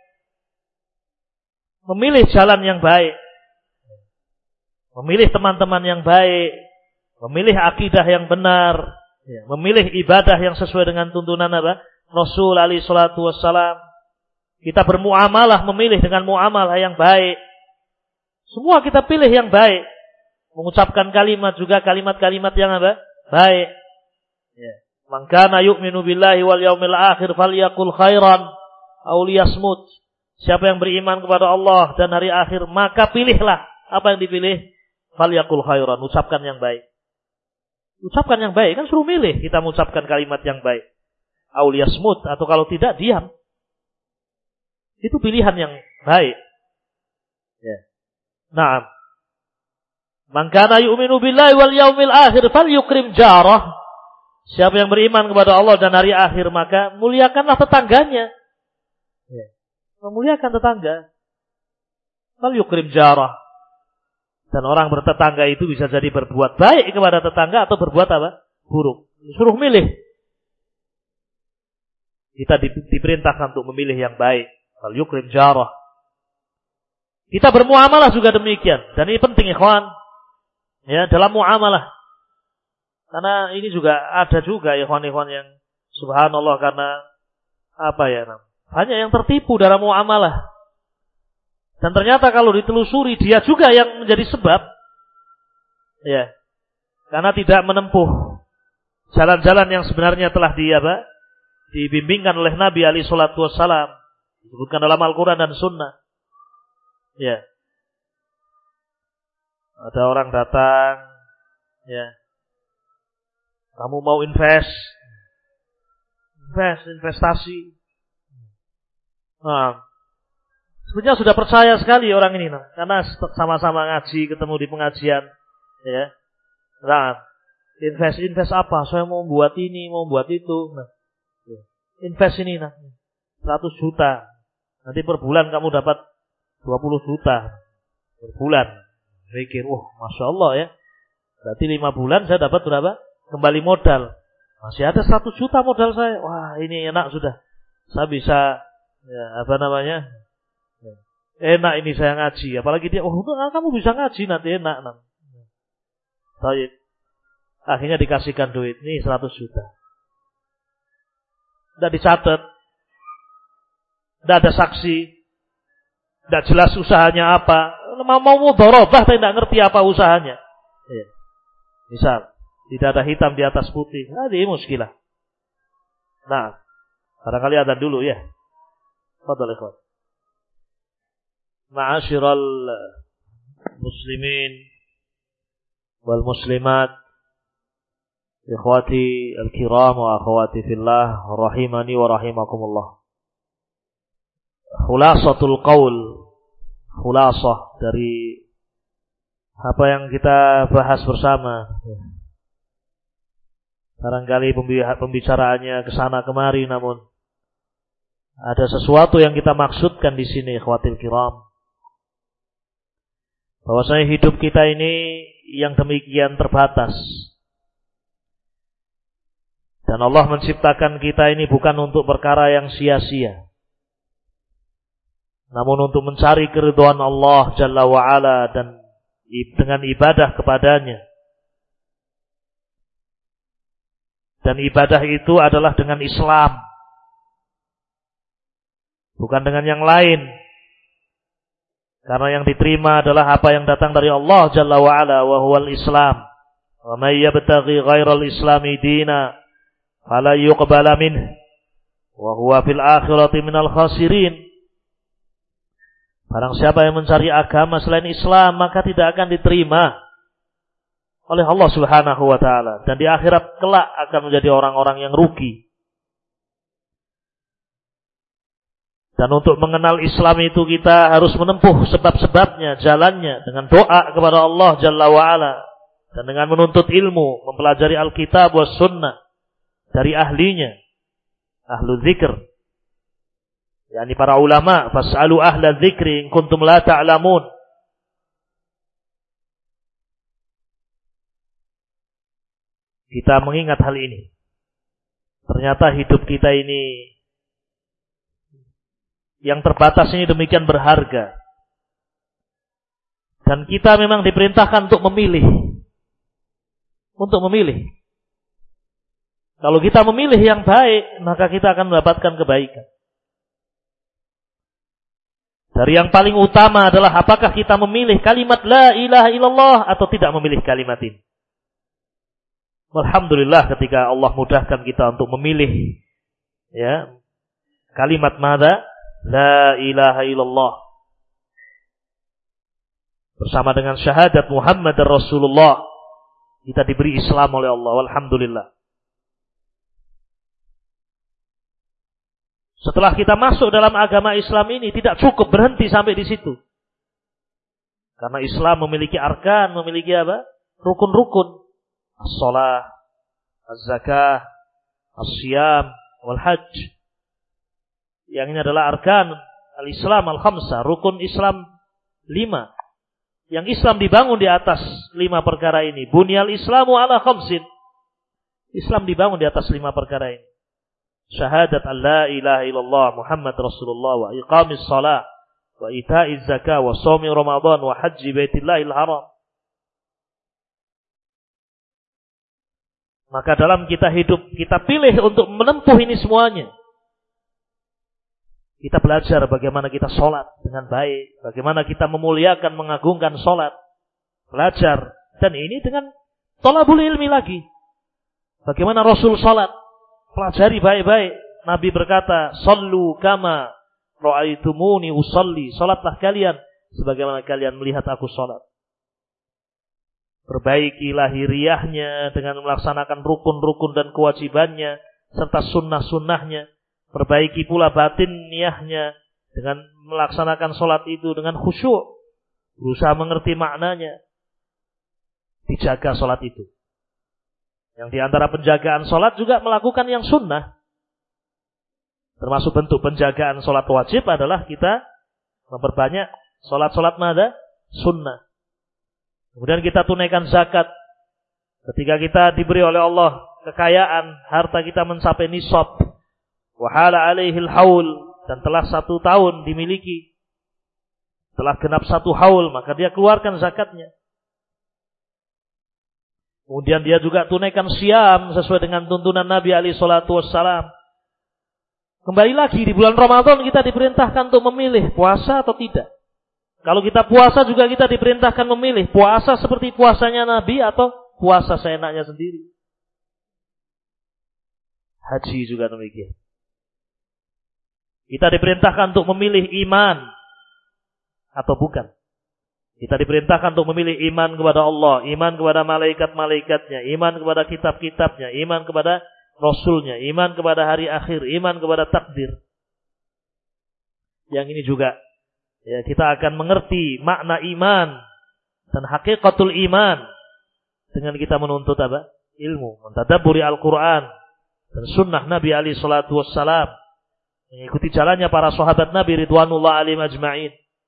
memilih jalan yang baik, memilih teman-teman yang baik, memilih akidah yang benar, memilih ibadah yang sesuai dengan tuntunan apa? Rasul alaihi salatu wassalam. Kita bermuamalah, memilih dengan muamalah yang baik. Semua kita pilih yang baik. Mengucapkan kalimat juga kalimat-kalimat yang apa? Baik. Ya. Man kana yu'minu billahi wal yaumil akhir falyaqul khairan aw liyasmut. Siapa yang beriman kepada Allah dan hari akhir, maka pilihlah apa yang dipilih. Falyaqul khairan, ucapkan yang baik. Ucapkan yang baik, kan suruh milih kita mengucapkan kalimat yang baik. Aw liyasmut, atau kalau tidak diam. Itu pilihan yang baik. Ya. Naam. Man kana yu'minu billahi wal yaumil akhir falyukrim jarah. Siapa yang beriman kepada Allah dan hari akhir, maka muliakanlah tetangganya. Ya. Memuliakan tetangga. Falyukrim jarah. Dan orang bertetangga itu bisa jadi berbuat baik kepada tetangga atau berbuat apa? Buruk. Suruh milih. Kita diperintahkan untuk memilih yang baik. Falyukrim jarah. Kita bermuamalah juga demikian. Dan ini penting, ikhwan. Ya, dalam muamalah. Karena ini juga ada juga ikhwan-ikhwan yang subhanallah, karena apa ya, banyak yang tertipu dalam muamalah. Dan ternyata kalau ditelusuri, dia juga yang menjadi sebab. Ya. Karena tidak menempuh jalan-jalan yang sebenarnya telah di apa? Dibimbingkan oleh Nabi alaihi salatu wassalam. Disebutkan dalam Al-Quran dan Sunnah. Ya. Ada orang datang, ya. Kamu mau invest? Invest, investasi. Nah, sebenarnya sudah percaya sekali orang ini, nah, karena sama-sama ngaji, ketemu di pengajian, ya. Nah, invest, invest apa? Saya mau buat ini, mau buat itu. Nah, invest ini, nah, seratus juta. Nanti per bulan kamu dapat dua puluh juta per bulan. Mikir, wah, masya Allah ya. Berarti lima bulan saya dapat berapa? Kembali modal. Masih ada seratus juta modal saya. Wah, ini enak sudah. Saya bisa, ya, apa namanya? Enak ini saya ngaji. Apalagi dia, oh, kamu bisa ngaji nanti enak. Nah. Baik. Akhirnya dikasihkan duit. Nih seratus juta. Tidak dicatat. Tidak ada saksi. Tidak jelas usahanya apa. Mau mau mudharabah tapi tidak ngerti apa usahanya. Ya. Misal, tidak ada hitam di atas putih. Ini muskilah. Nah, barangkali ada dulu ya. Fadhal ikhwan. Ma'asyiral muslimin wal muslimat Ikhwati al-kiram wa akhwati fillah, rahimani wa rahimakumullah. Khulasatul qaul, khulasah dari apa yang kita bahas bersama. Barangkali pembicaraannya kesana kemari, namun ada sesuatu yang kita maksudkan di sini, ikhwatil kiram. Bahwasanya hidup kita ini yang demikian terbatas. Dan Allah menciptakan kita ini bukan untuk perkara yang sia-sia, namun untuk mencari keridhaan Allah Jalla wa'ala dan dengan ibadah kepadanya. Dan ibadah itu adalah dengan Islam, bukan dengan yang lain. Karena yang diterima adalah apa yang datang dari Allah Jalla wa'ala, wa huwal Islam. Wa may yabtaghi ghairal islami dina fala yuqbala minhu wa huwa fil akhirati minal khasirin. Barang siapa yang mencari agama selain Islam, maka tidak akan diterima oleh Allah Subhanahu wa taala, dan di akhirat kelak akan menjadi orang-orang yang rugi. Dan untuk mengenal Islam itu kita harus menempuh sebab-sebabnya, jalannya dengan doa kepada Allah Jalla wa'ala, dan dengan menuntut ilmu, mempelajari Alkitab wa Sunnah dari ahlinya, ahlu dzikr, yakni para ulama. Fas'alu ahla dzikri in kuntum la ta'lamun. Kita mengingat hal ini. Ternyata hidup kita ini yang terbatas ini demikian berharga. Dan kita memang diperintahkan untuk memilih. Untuk memilih. Kalau kita memilih yang baik, maka kita akan mendapatkan kebaikan. Dari yang paling utama adalah apakah kita memilih kalimat la ilaha illallah atau tidak memilih kalimat ini. Alhamdulillah ketika Allah mudahkan kita untuk memilih ya kalimat mada la ilaha illallah bersama dengan syahadat Muhammad Rasulullah, kita diberi Islam oleh Allah. Alhamdulillah. Setelah kita masuk dalam agama Islam ini, tidak cukup berhenti sampai di situ. Karena Islam memiliki arkan, memiliki apa? Rukun-rukun. As-salah, az-zakah, as-siyam, wal-hajj. Yang ini adalah arkan al-Islam al-khamsah, rukun Islam lima. Yang Islam dibangun di atas lima perkara ini. Bunyal Islamu ala khamsin. Islam dibangun di atas lima perkara ini. Syahadat an la ilaha illallah Muhammad Rasulullah, wa iqamis salat, wa ita'iz zakah, wa shaumi Ramadan, wa haji baitillahil haram. Maka dalam kita hidup, kita pilih untuk menempuh ini semuanya. Kita belajar bagaimana kita sholat dengan baik, bagaimana kita memuliakan, mengagungkan sholat. Belajar. Dan ini dengan thalabul ilmi lagi. Bagaimana Rasul sholat. Pelajari baik-baik. Nabi berkata, "Shallu kama ra'aitumuni usalli." Salatlah kalian sebagaimana kalian melihat aku salat. Perbaiki lahiriahnya dengan melaksanakan rukun-rukun dan kewajibannya serta sunnah-sunnahnya. Perbaiki pula batiniahnya dengan melaksanakan salat itu dengan khusyuk, berusaha mengerti maknanya. Dijaga salat itu. Yang diantara penjagaan sholat juga melakukan yang sunnah. Termasuk bentuk penjagaan sholat wajib adalah kita memperbanyak sholat-sholat mada sunnah. Kemudian kita tunaikan zakat. Ketika kita diberi oleh Allah kekayaan, harta kita mencapai nisab, wahala alaihil haul, dan telah satu tahun dimiliki, telah genap satu haul, maka dia keluarkan zakatnya. Kemudian dia juga tunaikan siam sesuai dengan tuntunan Nabi alaihi salatu wassalam. Kembali lagi di bulan Ramadan kita diperintahkan untuk memilih puasa atau tidak. Kalau kita puasa juga kita diperintahkan memilih puasa seperti puasanya Nabi atau puasa seenaknya sendiri. Haji juga demikian. Kita diperintahkan untuk memilih iman atau bukan. Kita diperintahkan untuk memilih iman kepada Allah, iman kepada malaikat-malaikatnya, iman kepada kitab-kitabnya, iman kepada Rasulnya, iman kepada hari akhir, iman kepada takdir. Yang ini juga ya, kita akan mengerti makna iman dan hakikatul iman dengan kita menuntut apa? Ilmu, mentadabburi Al-Quran dan sunnah Nabi alaihi salatu wassalam, mengikuti jalannya para sahabat Nabi ridwanullah alaihim ajma'in.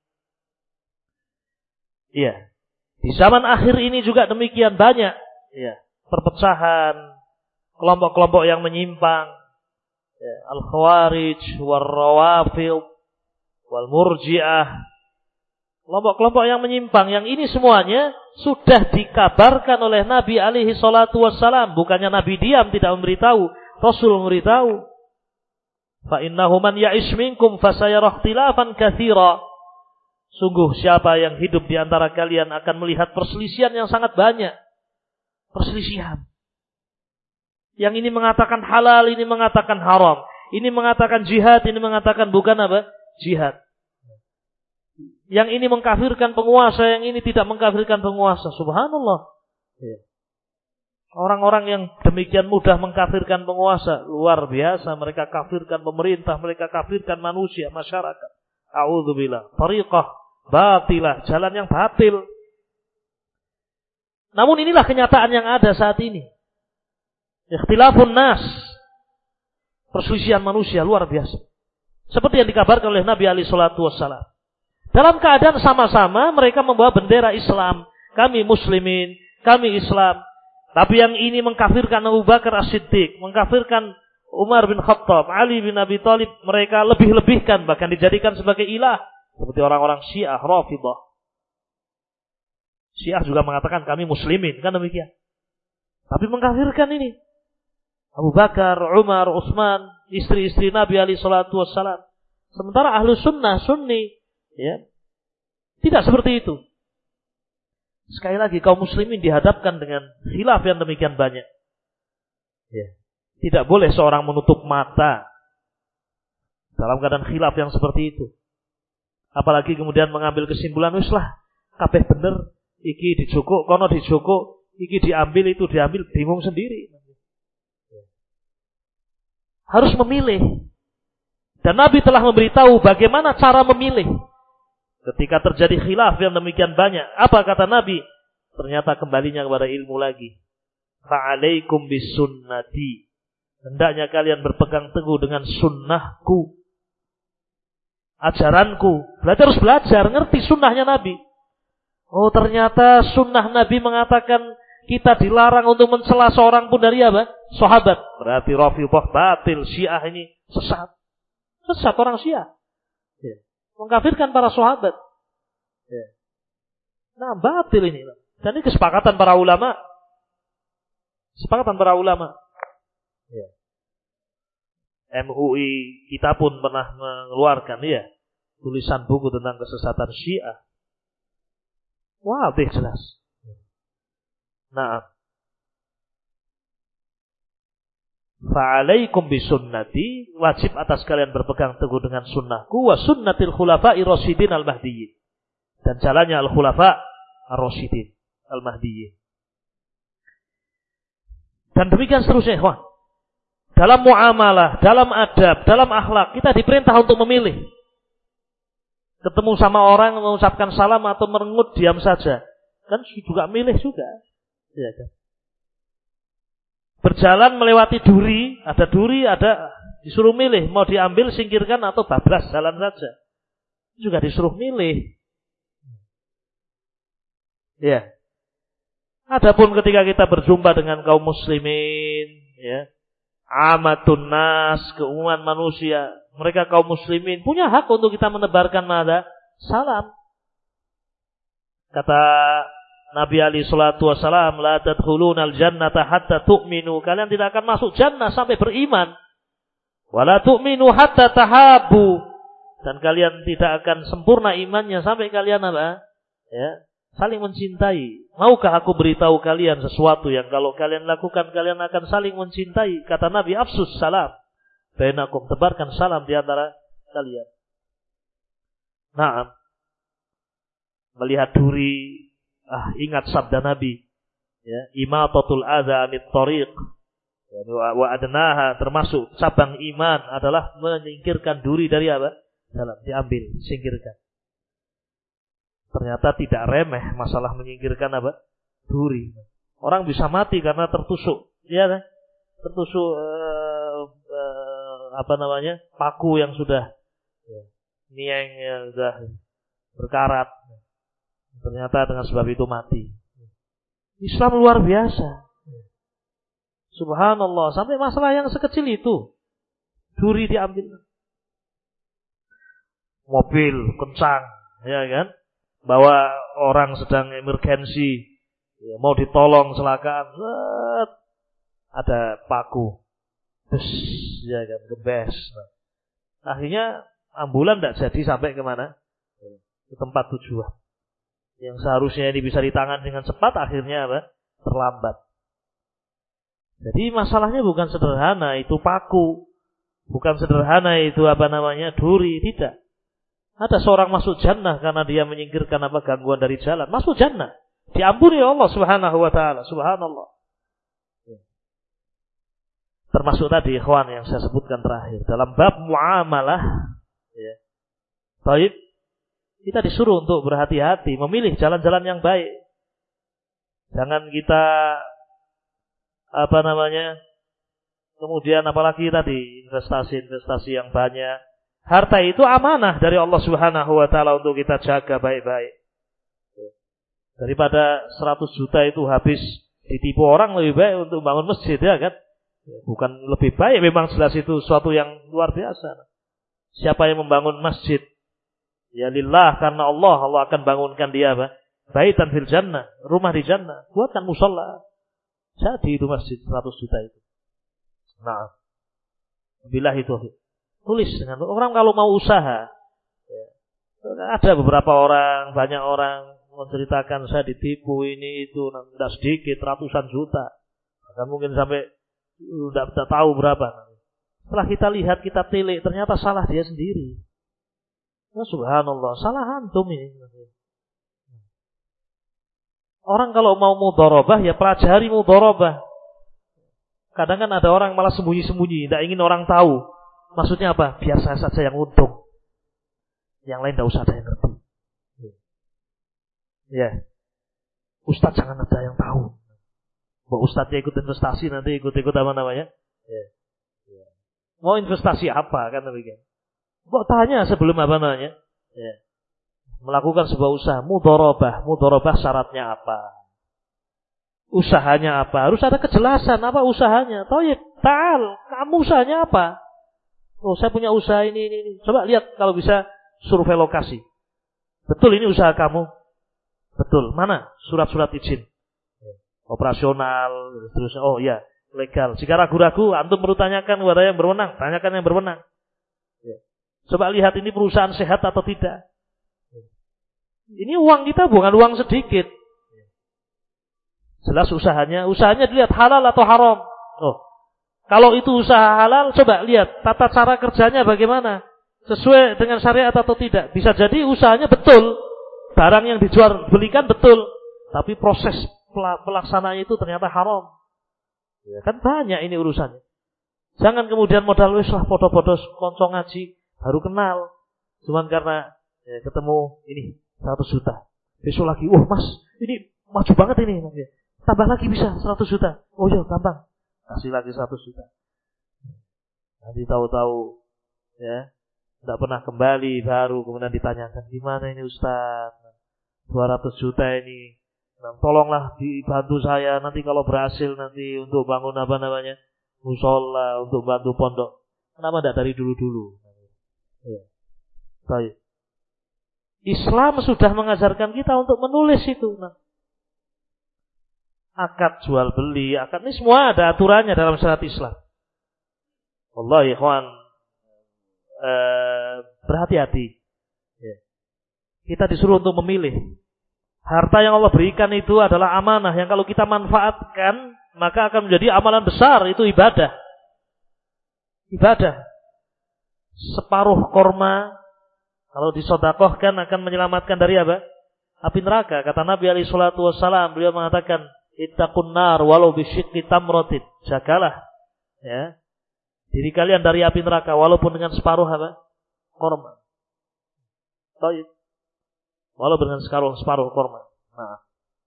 Iya. Di zaman akhir ini juga demikian banyak ya, perpecahan, kelompok-kelompok yang menyimpang, ya, al-khawarij, wal-rawafid, wal-murji'ah, kelompok-kelompok yang menyimpang, yang ini semuanya sudah dikabarkan oleh Nabi alaihi salatu wassalam. Bukannya Nabi diam tidak memberitahu, Rasul memberitahu. Fa innahu man ya'ish minkum fasayara ikhtilafan katsira. Sungguh siapa yang hidup di antara kalian akan melihat perselisihan yang sangat banyak. Perselisihan. Yang ini mengatakan halal, ini mengatakan haram. Ini mengatakan jihad, ini mengatakan bukan apa? Jihad. Yang ini mengkafirkan penguasa, yang ini tidak mengkafirkan penguasa. Subhanallah. Orang-orang yang demikian mudah mengkafirkan penguasa, luar biasa. Mereka kafirkan pemerintah, mereka kafirkan manusia, masyarakat. A'udzubillah. Tariqah batilah, jalan yang batil. Namun inilah kenyataan yang ada saat ini. Ikhtilafun nas, perselisihan manusia luar biasa. Seperti yang dikabarkan oleh Nabi alaihi salatu wassalam. Dalam keadaan sama-sama mereka membawa bendera Islam. Kami muslimin, kami Islam. Tapi yang ini mengkafirkan Abu Bakar As-Siddiq, mengkafirkan Umar bin Khattab, Ali bin Abi Thalib. Mereka lebih-lebihkan, bahkan dijadikan sebagai ilah. Seperti orang-orang Syiah, Rafidah. Syiah juga mengatakan kami muslimin, kan demikian. Tapi mengkafirkan ini Abu Bakar, Umar, Utsman, istri-istri Nabi alaihi salatu wassalam. Sementara ahlu sunnah, sunni, ya, tidak seperti itu. Sekali lagi kaum muslimin dihadapkan dengan khilaf yang demikian banyak. Ya. Tidak boleh seorang menutup mata dalam keadaan khilaf yang seperti itu. Apalagi kemudian mengambil kesimpulan, wis lah, kabeh bener, iki dijoko, kono dijoko, iki diambil, itu diambil, bingung sendiri. Harus memilih. Dan Nabi telah memberitahu bagaimana cara memilih. Ketika terjadi khilaf yang demikian banyak, apa kata Nabi? Ternyata kembalinya kepada ilmu lagi. Fa'alaikum bisunnati. Hendaknya kalian berpegang teguh dengan sunnahku. Ajaranku. Belajar harus belajar, ngerti sunnahnya Nabi. Oh, ternyata sunnah Nabi mengatakan kita dilarang untuk mencela seorang pun dari apa? Sahabat. Berarti Rafidhah batil, Syiah ini sesat. Sesat orang Syiah. Ya. Mengkafirkan para sahabat. Ya. Nah, batil ini. Dan ini kesepakatan para ulama. Kesepakatan para ulama. Ya. M U I kita pun pernah mengeluarkan ya tulisan buku tentang kesesatan Syiah. Wah, wow, jelas. Nah, fa'alaikum bisunnati, wajib atas kalian berpegang teguh dengan sunnahku, wa sunnatil khulafa'i rasyidin al-mahdiyyin, dan jalannya al-khulafa' ar-rasyidin al-mahdiyyin. Dan demikian seterusnya, ikhwan. Dalam muamalah, dalam adab, dalam akhlak, kita diperintah untuk memilih. Ketemu sama orang, mengucapkan salam atau merengut, diam saja. Kan juga milih juga. Ya, kan? Berjalan melewati duri, ada duri, ada disuruh milih. Mau diambil, singkirkan, atau bablas, jalan saja. Juga disuruh milih. Ya. Adapun ketika kita berjumpa dengan kaum muslimin, ya, amatun nas, keumuman manusia, mereka kaum muslimin punya hak untuk kita menebarkan nada salam. Kata Nabi alaihi salatu wasalam, la tadkhulunal jannata hatta tu'minu, kalian tidak akan masuk jannah sampai beriman. Wala tu'minu hatta tahabbu, dan kalian tidak akan sempurna imannya sampai kalian apa? Ya, saling mencintai. Maukah aku beritahu kalian sesuatu yang kalau kalian lakukan kalian akan saling mencintai? Kata Nabi, afsus salam bainakum, tebarkan salam di antara kalian. Naam. melihat duri, ah ingat sabda Nabi, ya, imatatul adza anit thariq, ya, wa adnaha, termasuk cabang iman adalah menyingkirkan duri dari apa? Jalan, diambil, singkirkan. Ternyata tidak remeh masalah menyingkirkan apa? Duri. Orang bisa mati karena tertusuk, ya kan? Tertusuk uh, uh, apa namanya? Paku yang sudah ya, nieng yang sudah berkarat. Ternyata dengan sebab itu mati. Islam luar biasa. Subhanallah, sampai masalah yang sekecil itu duri diambil. Mobil kencang, ya kan? Bawa orang sedang emergensi, ya, mau ditolong kecelakaan, ada paku, terus ya kan, gebes. Nah, akhirnya ambulan tidak jadi sampai kemana? Ke tempat tujuan. Yang seharusnya ini bisa ditangani dengan cepat, akhirnya apa? Terlambat. Jadi masalahnya bukan sederhana itu paku, bukan sederhana itu apa namanya duri, tidak. Ada seorang masuk jannah karena dia menyingkirkan apa gangguan dari jalan. Masuk jannah. Diampuni Allah subhanahu wa ta'ala. Subhanallah. Termasuk tadi ikhwan yang saya sebutkan terakhir. Dalam bab muamalah. Ya. Baik. Kita disuruh untuk berhati-hati. Memilih jalan-jalan yang baik. Jangan kita apa namanya. Kemudian apalagi tadi. Investasi-investasi yang banyak. Harta itu amanah dari Allah Subhanahu wa taala untuk kita jaga baik-baik. Daripada seratus juta itu habis ditipu orang, lebih baik untuk bangun masjid, ya kan? Bukan lebih baik, memang jelas itu suatu yang luar biasa. Siapa yang membangun masjid? Ya lillah, karena Allah, Allah akan bangunkan dia apa? Baitan fil jannah, rumah di jannah. Buatkan musholla. Jadi itu masjid seratus juta itu. Nah, billahi taufiq. Tulis dengan orang kalau mau usaha, ya. Ada beberapa orang, banyak orang menceritakan saya ditipu ini itu, tidak sedikit ratusan juta, bahkan mungkin sampai tidak tidak tahu berapa. Setelah kita lihat, kita tilik, ternyata salah dia sendiri. Ya, subhanallah, salah antum ini. Orang kalau mau mudharabah ya pelajari mudharabah. Kadang kan ada orang malah sembunyi-sembunyi, tidak ingin orang tahu. Maksudnya apa? Biar saya saja yang untung. Yang lain tidak usah ada yang ngerti. Ya. Ustadz jangan ada yang tahu. Bahwa ustadznya ikut investasi nanti ikut-ikut apa namanya? Ya. Ya. Mau investasi apa kan demikian? Kok tanya sebelum apa namanya? Ya. Melakukan sebuah usaha, mudharabah, mudharabah syaratnya apa? Usahanya apa? Harus ada kejelasan apa usahanya. Thayyib, ta'al, kamu usahanya apa? Oh, saya punya usaha ini, ini, ini. Coba lihat kalau bisa survei lokasi. Betul ini usaha kamu? Betul. Mana surat-surat izin? Operasional, terus oh ya, legal. Jika ragu-ragu, antum perlu tanyakan kepada yang berwenang. Tanyakan yang berwenang. Coba lihat ini perusahaan sehat atau tidak. Ini uang kita bukan uang sedikit. Jelas usahanya. Usahanya dilihat halal atau haram. Oh. Kalau itu usaha halal, coba lihat tata cara kerjanya bagaimana. Sesuai dengan syariat atau tidak. Bisa jadi usahanya betul. Barang yang dijual belikan betul. Tapi proses pelaksanaannya itu ternyata haram. Ya, kan banyak ini urusannya. Jangan kemudian modal wis lah podo-podo konco ngaji. Baru kenal. Cuman karena ya, ketemu ini seratus juta. Besok lagi, wah mas ini maju banget ini. Tambah lagi bisa seratus juta. Oh iya gampang. Kasih lagi seratus juta. Nanti tahu-tahu ya, tidak pernah kembali baru kemudian ditanyakan gimana ini Ustaz? dua ratus juta ini. Nah, tolonglah dibantu saya nanti kalau berhasil nanti untuk bangun apa namanya? Musholla, untuk bantu pondok. Kenapa tidak dari dulu-dulu? Ya. Baik. Islam sudah mengajarkan kita untuk menulis itu. Nah. Akad jual beli, akad ini semua ada aturannya dalam syariat Islam. Wallahi ikhwan, eh, berhati-hati. Ya. Kita disuruh untuk memilih. Harta yang Allah berikan itu adalah amanah yang kalau kita manfaatkan maka akan menjadi amalan besar, itu ibadah. Ibadah. Separuh korma kalau disedekahkan akan menyelamatkan dari apa? api neraka. Kata Nabi alaihi salatu wassalam, beliau mengatakan, ittaqun nar walau bisyiqqi tamratin. Jagalah ya diri kalian dari api neraka walaupun dengan separuh apa? Korma. Baik. Walaupun dengan separuh separuh korma. Nah.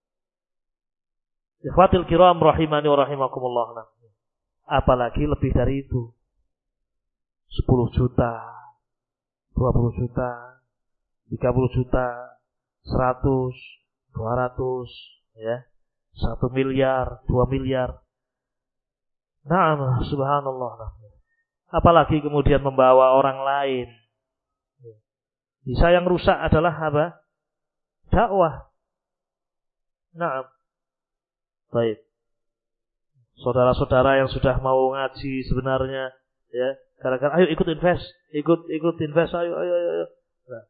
Ikhwatil kiram rahimani wa rahimakumullah. Nah. Apalagi lebih dari itu. sepuluh juta, dua puluh juta, tiga puluh juta, seratus, dua ratus, ya, satu miliar, dua miliar. Nah, subhanallah. Apalagi kemudian membawa orang lain. Bisa yang rusak adalah apa? Dakwah. Nah, baik. Saudara-saudara yang sudah mau ngaji sebenarnya, ya, gara-gara ayo ikut invest, ikut ikut invest, ayo ayo ayo. Nah,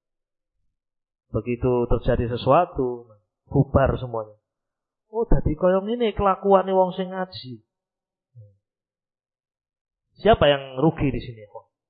begitu terjadi sesuatu, bubar semuanya. Oh, dadi koyong ini kelakuane wong sing ngaji. Siapa yang rugi di sini?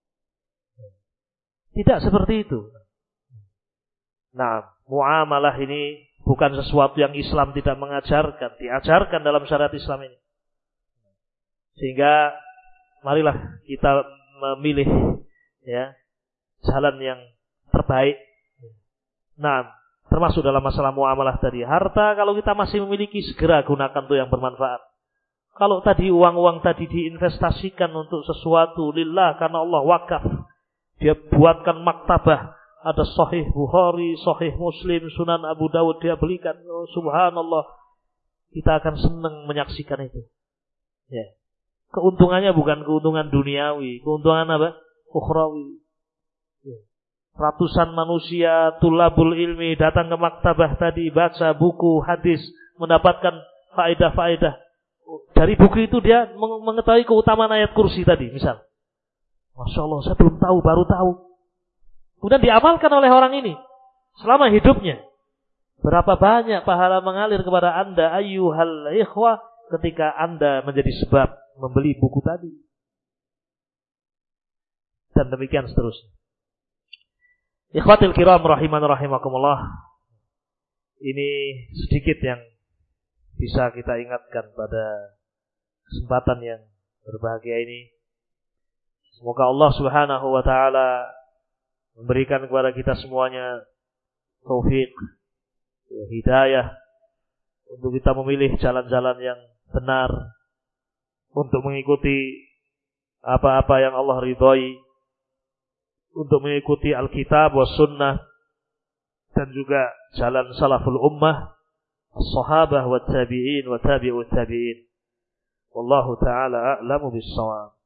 Tidak seperti itu. Nah, muamalah ini bukan sesuatu yang Islam tidak mengajarkan, diajarkan dalam syariat Islam ini. Sehingga marilah kita memilih ya jalan yang terbaik. Nah, termasuk dalam masalah muamalah tadi, harta kalau kita masih memiliki segera gunakan tuh yang bermanfaat. Kalau tadi uang-uang tadi diinvestasikan untuk sesuatu lillah karena Allah wakaf, dia buatkan maktabah, ada Sahih Bukhari, Sahih Muslim, Sunan Abu Dawud dia belikan. Oh, subhanallah, kita akan senang menyaksikan itu. Ya. Keuntungannya bukan keuntungan duniawi, keuntungan apa? Ukhrawi. Ratusan manusia tulabul ilmi datang ke maktabah tadi, baca buku hadis, mendapatkan faedah-faedah. Dari buku itu dia mengetahui keutamaan ayat kursi tadi, misal. Masya Allah, saya belum tahu, baru tahu. Kemudian diamalkan oleh orang ini selama hidupnya. Berapa banyak pahala mengalir kepada anda, ayyuhal ikhwah, ketika anda menjadi sebab membeli buku tadi. Dan demikian seterusnya. Ikhwatil kiram rahiman rahimakumullah. Ini sedikit yang bisa kita ingatkan pada kesempatan yang berbahagia ini. Semoga Allah Subhanahu wa taala memberikan kepada kita semuanya taufik, hidayah untuk kita memilih jalan-jalan yang benar, untuk mengikuti apa-apa yang Allah ridhai, untuk mengikuti Alkitab was sunnah, dan juga jalan salaful ummah, as-sahabah wa tabi'in wa tabi'ut tabi'in. Wallahu ta'ala a'lamu bis-shawab.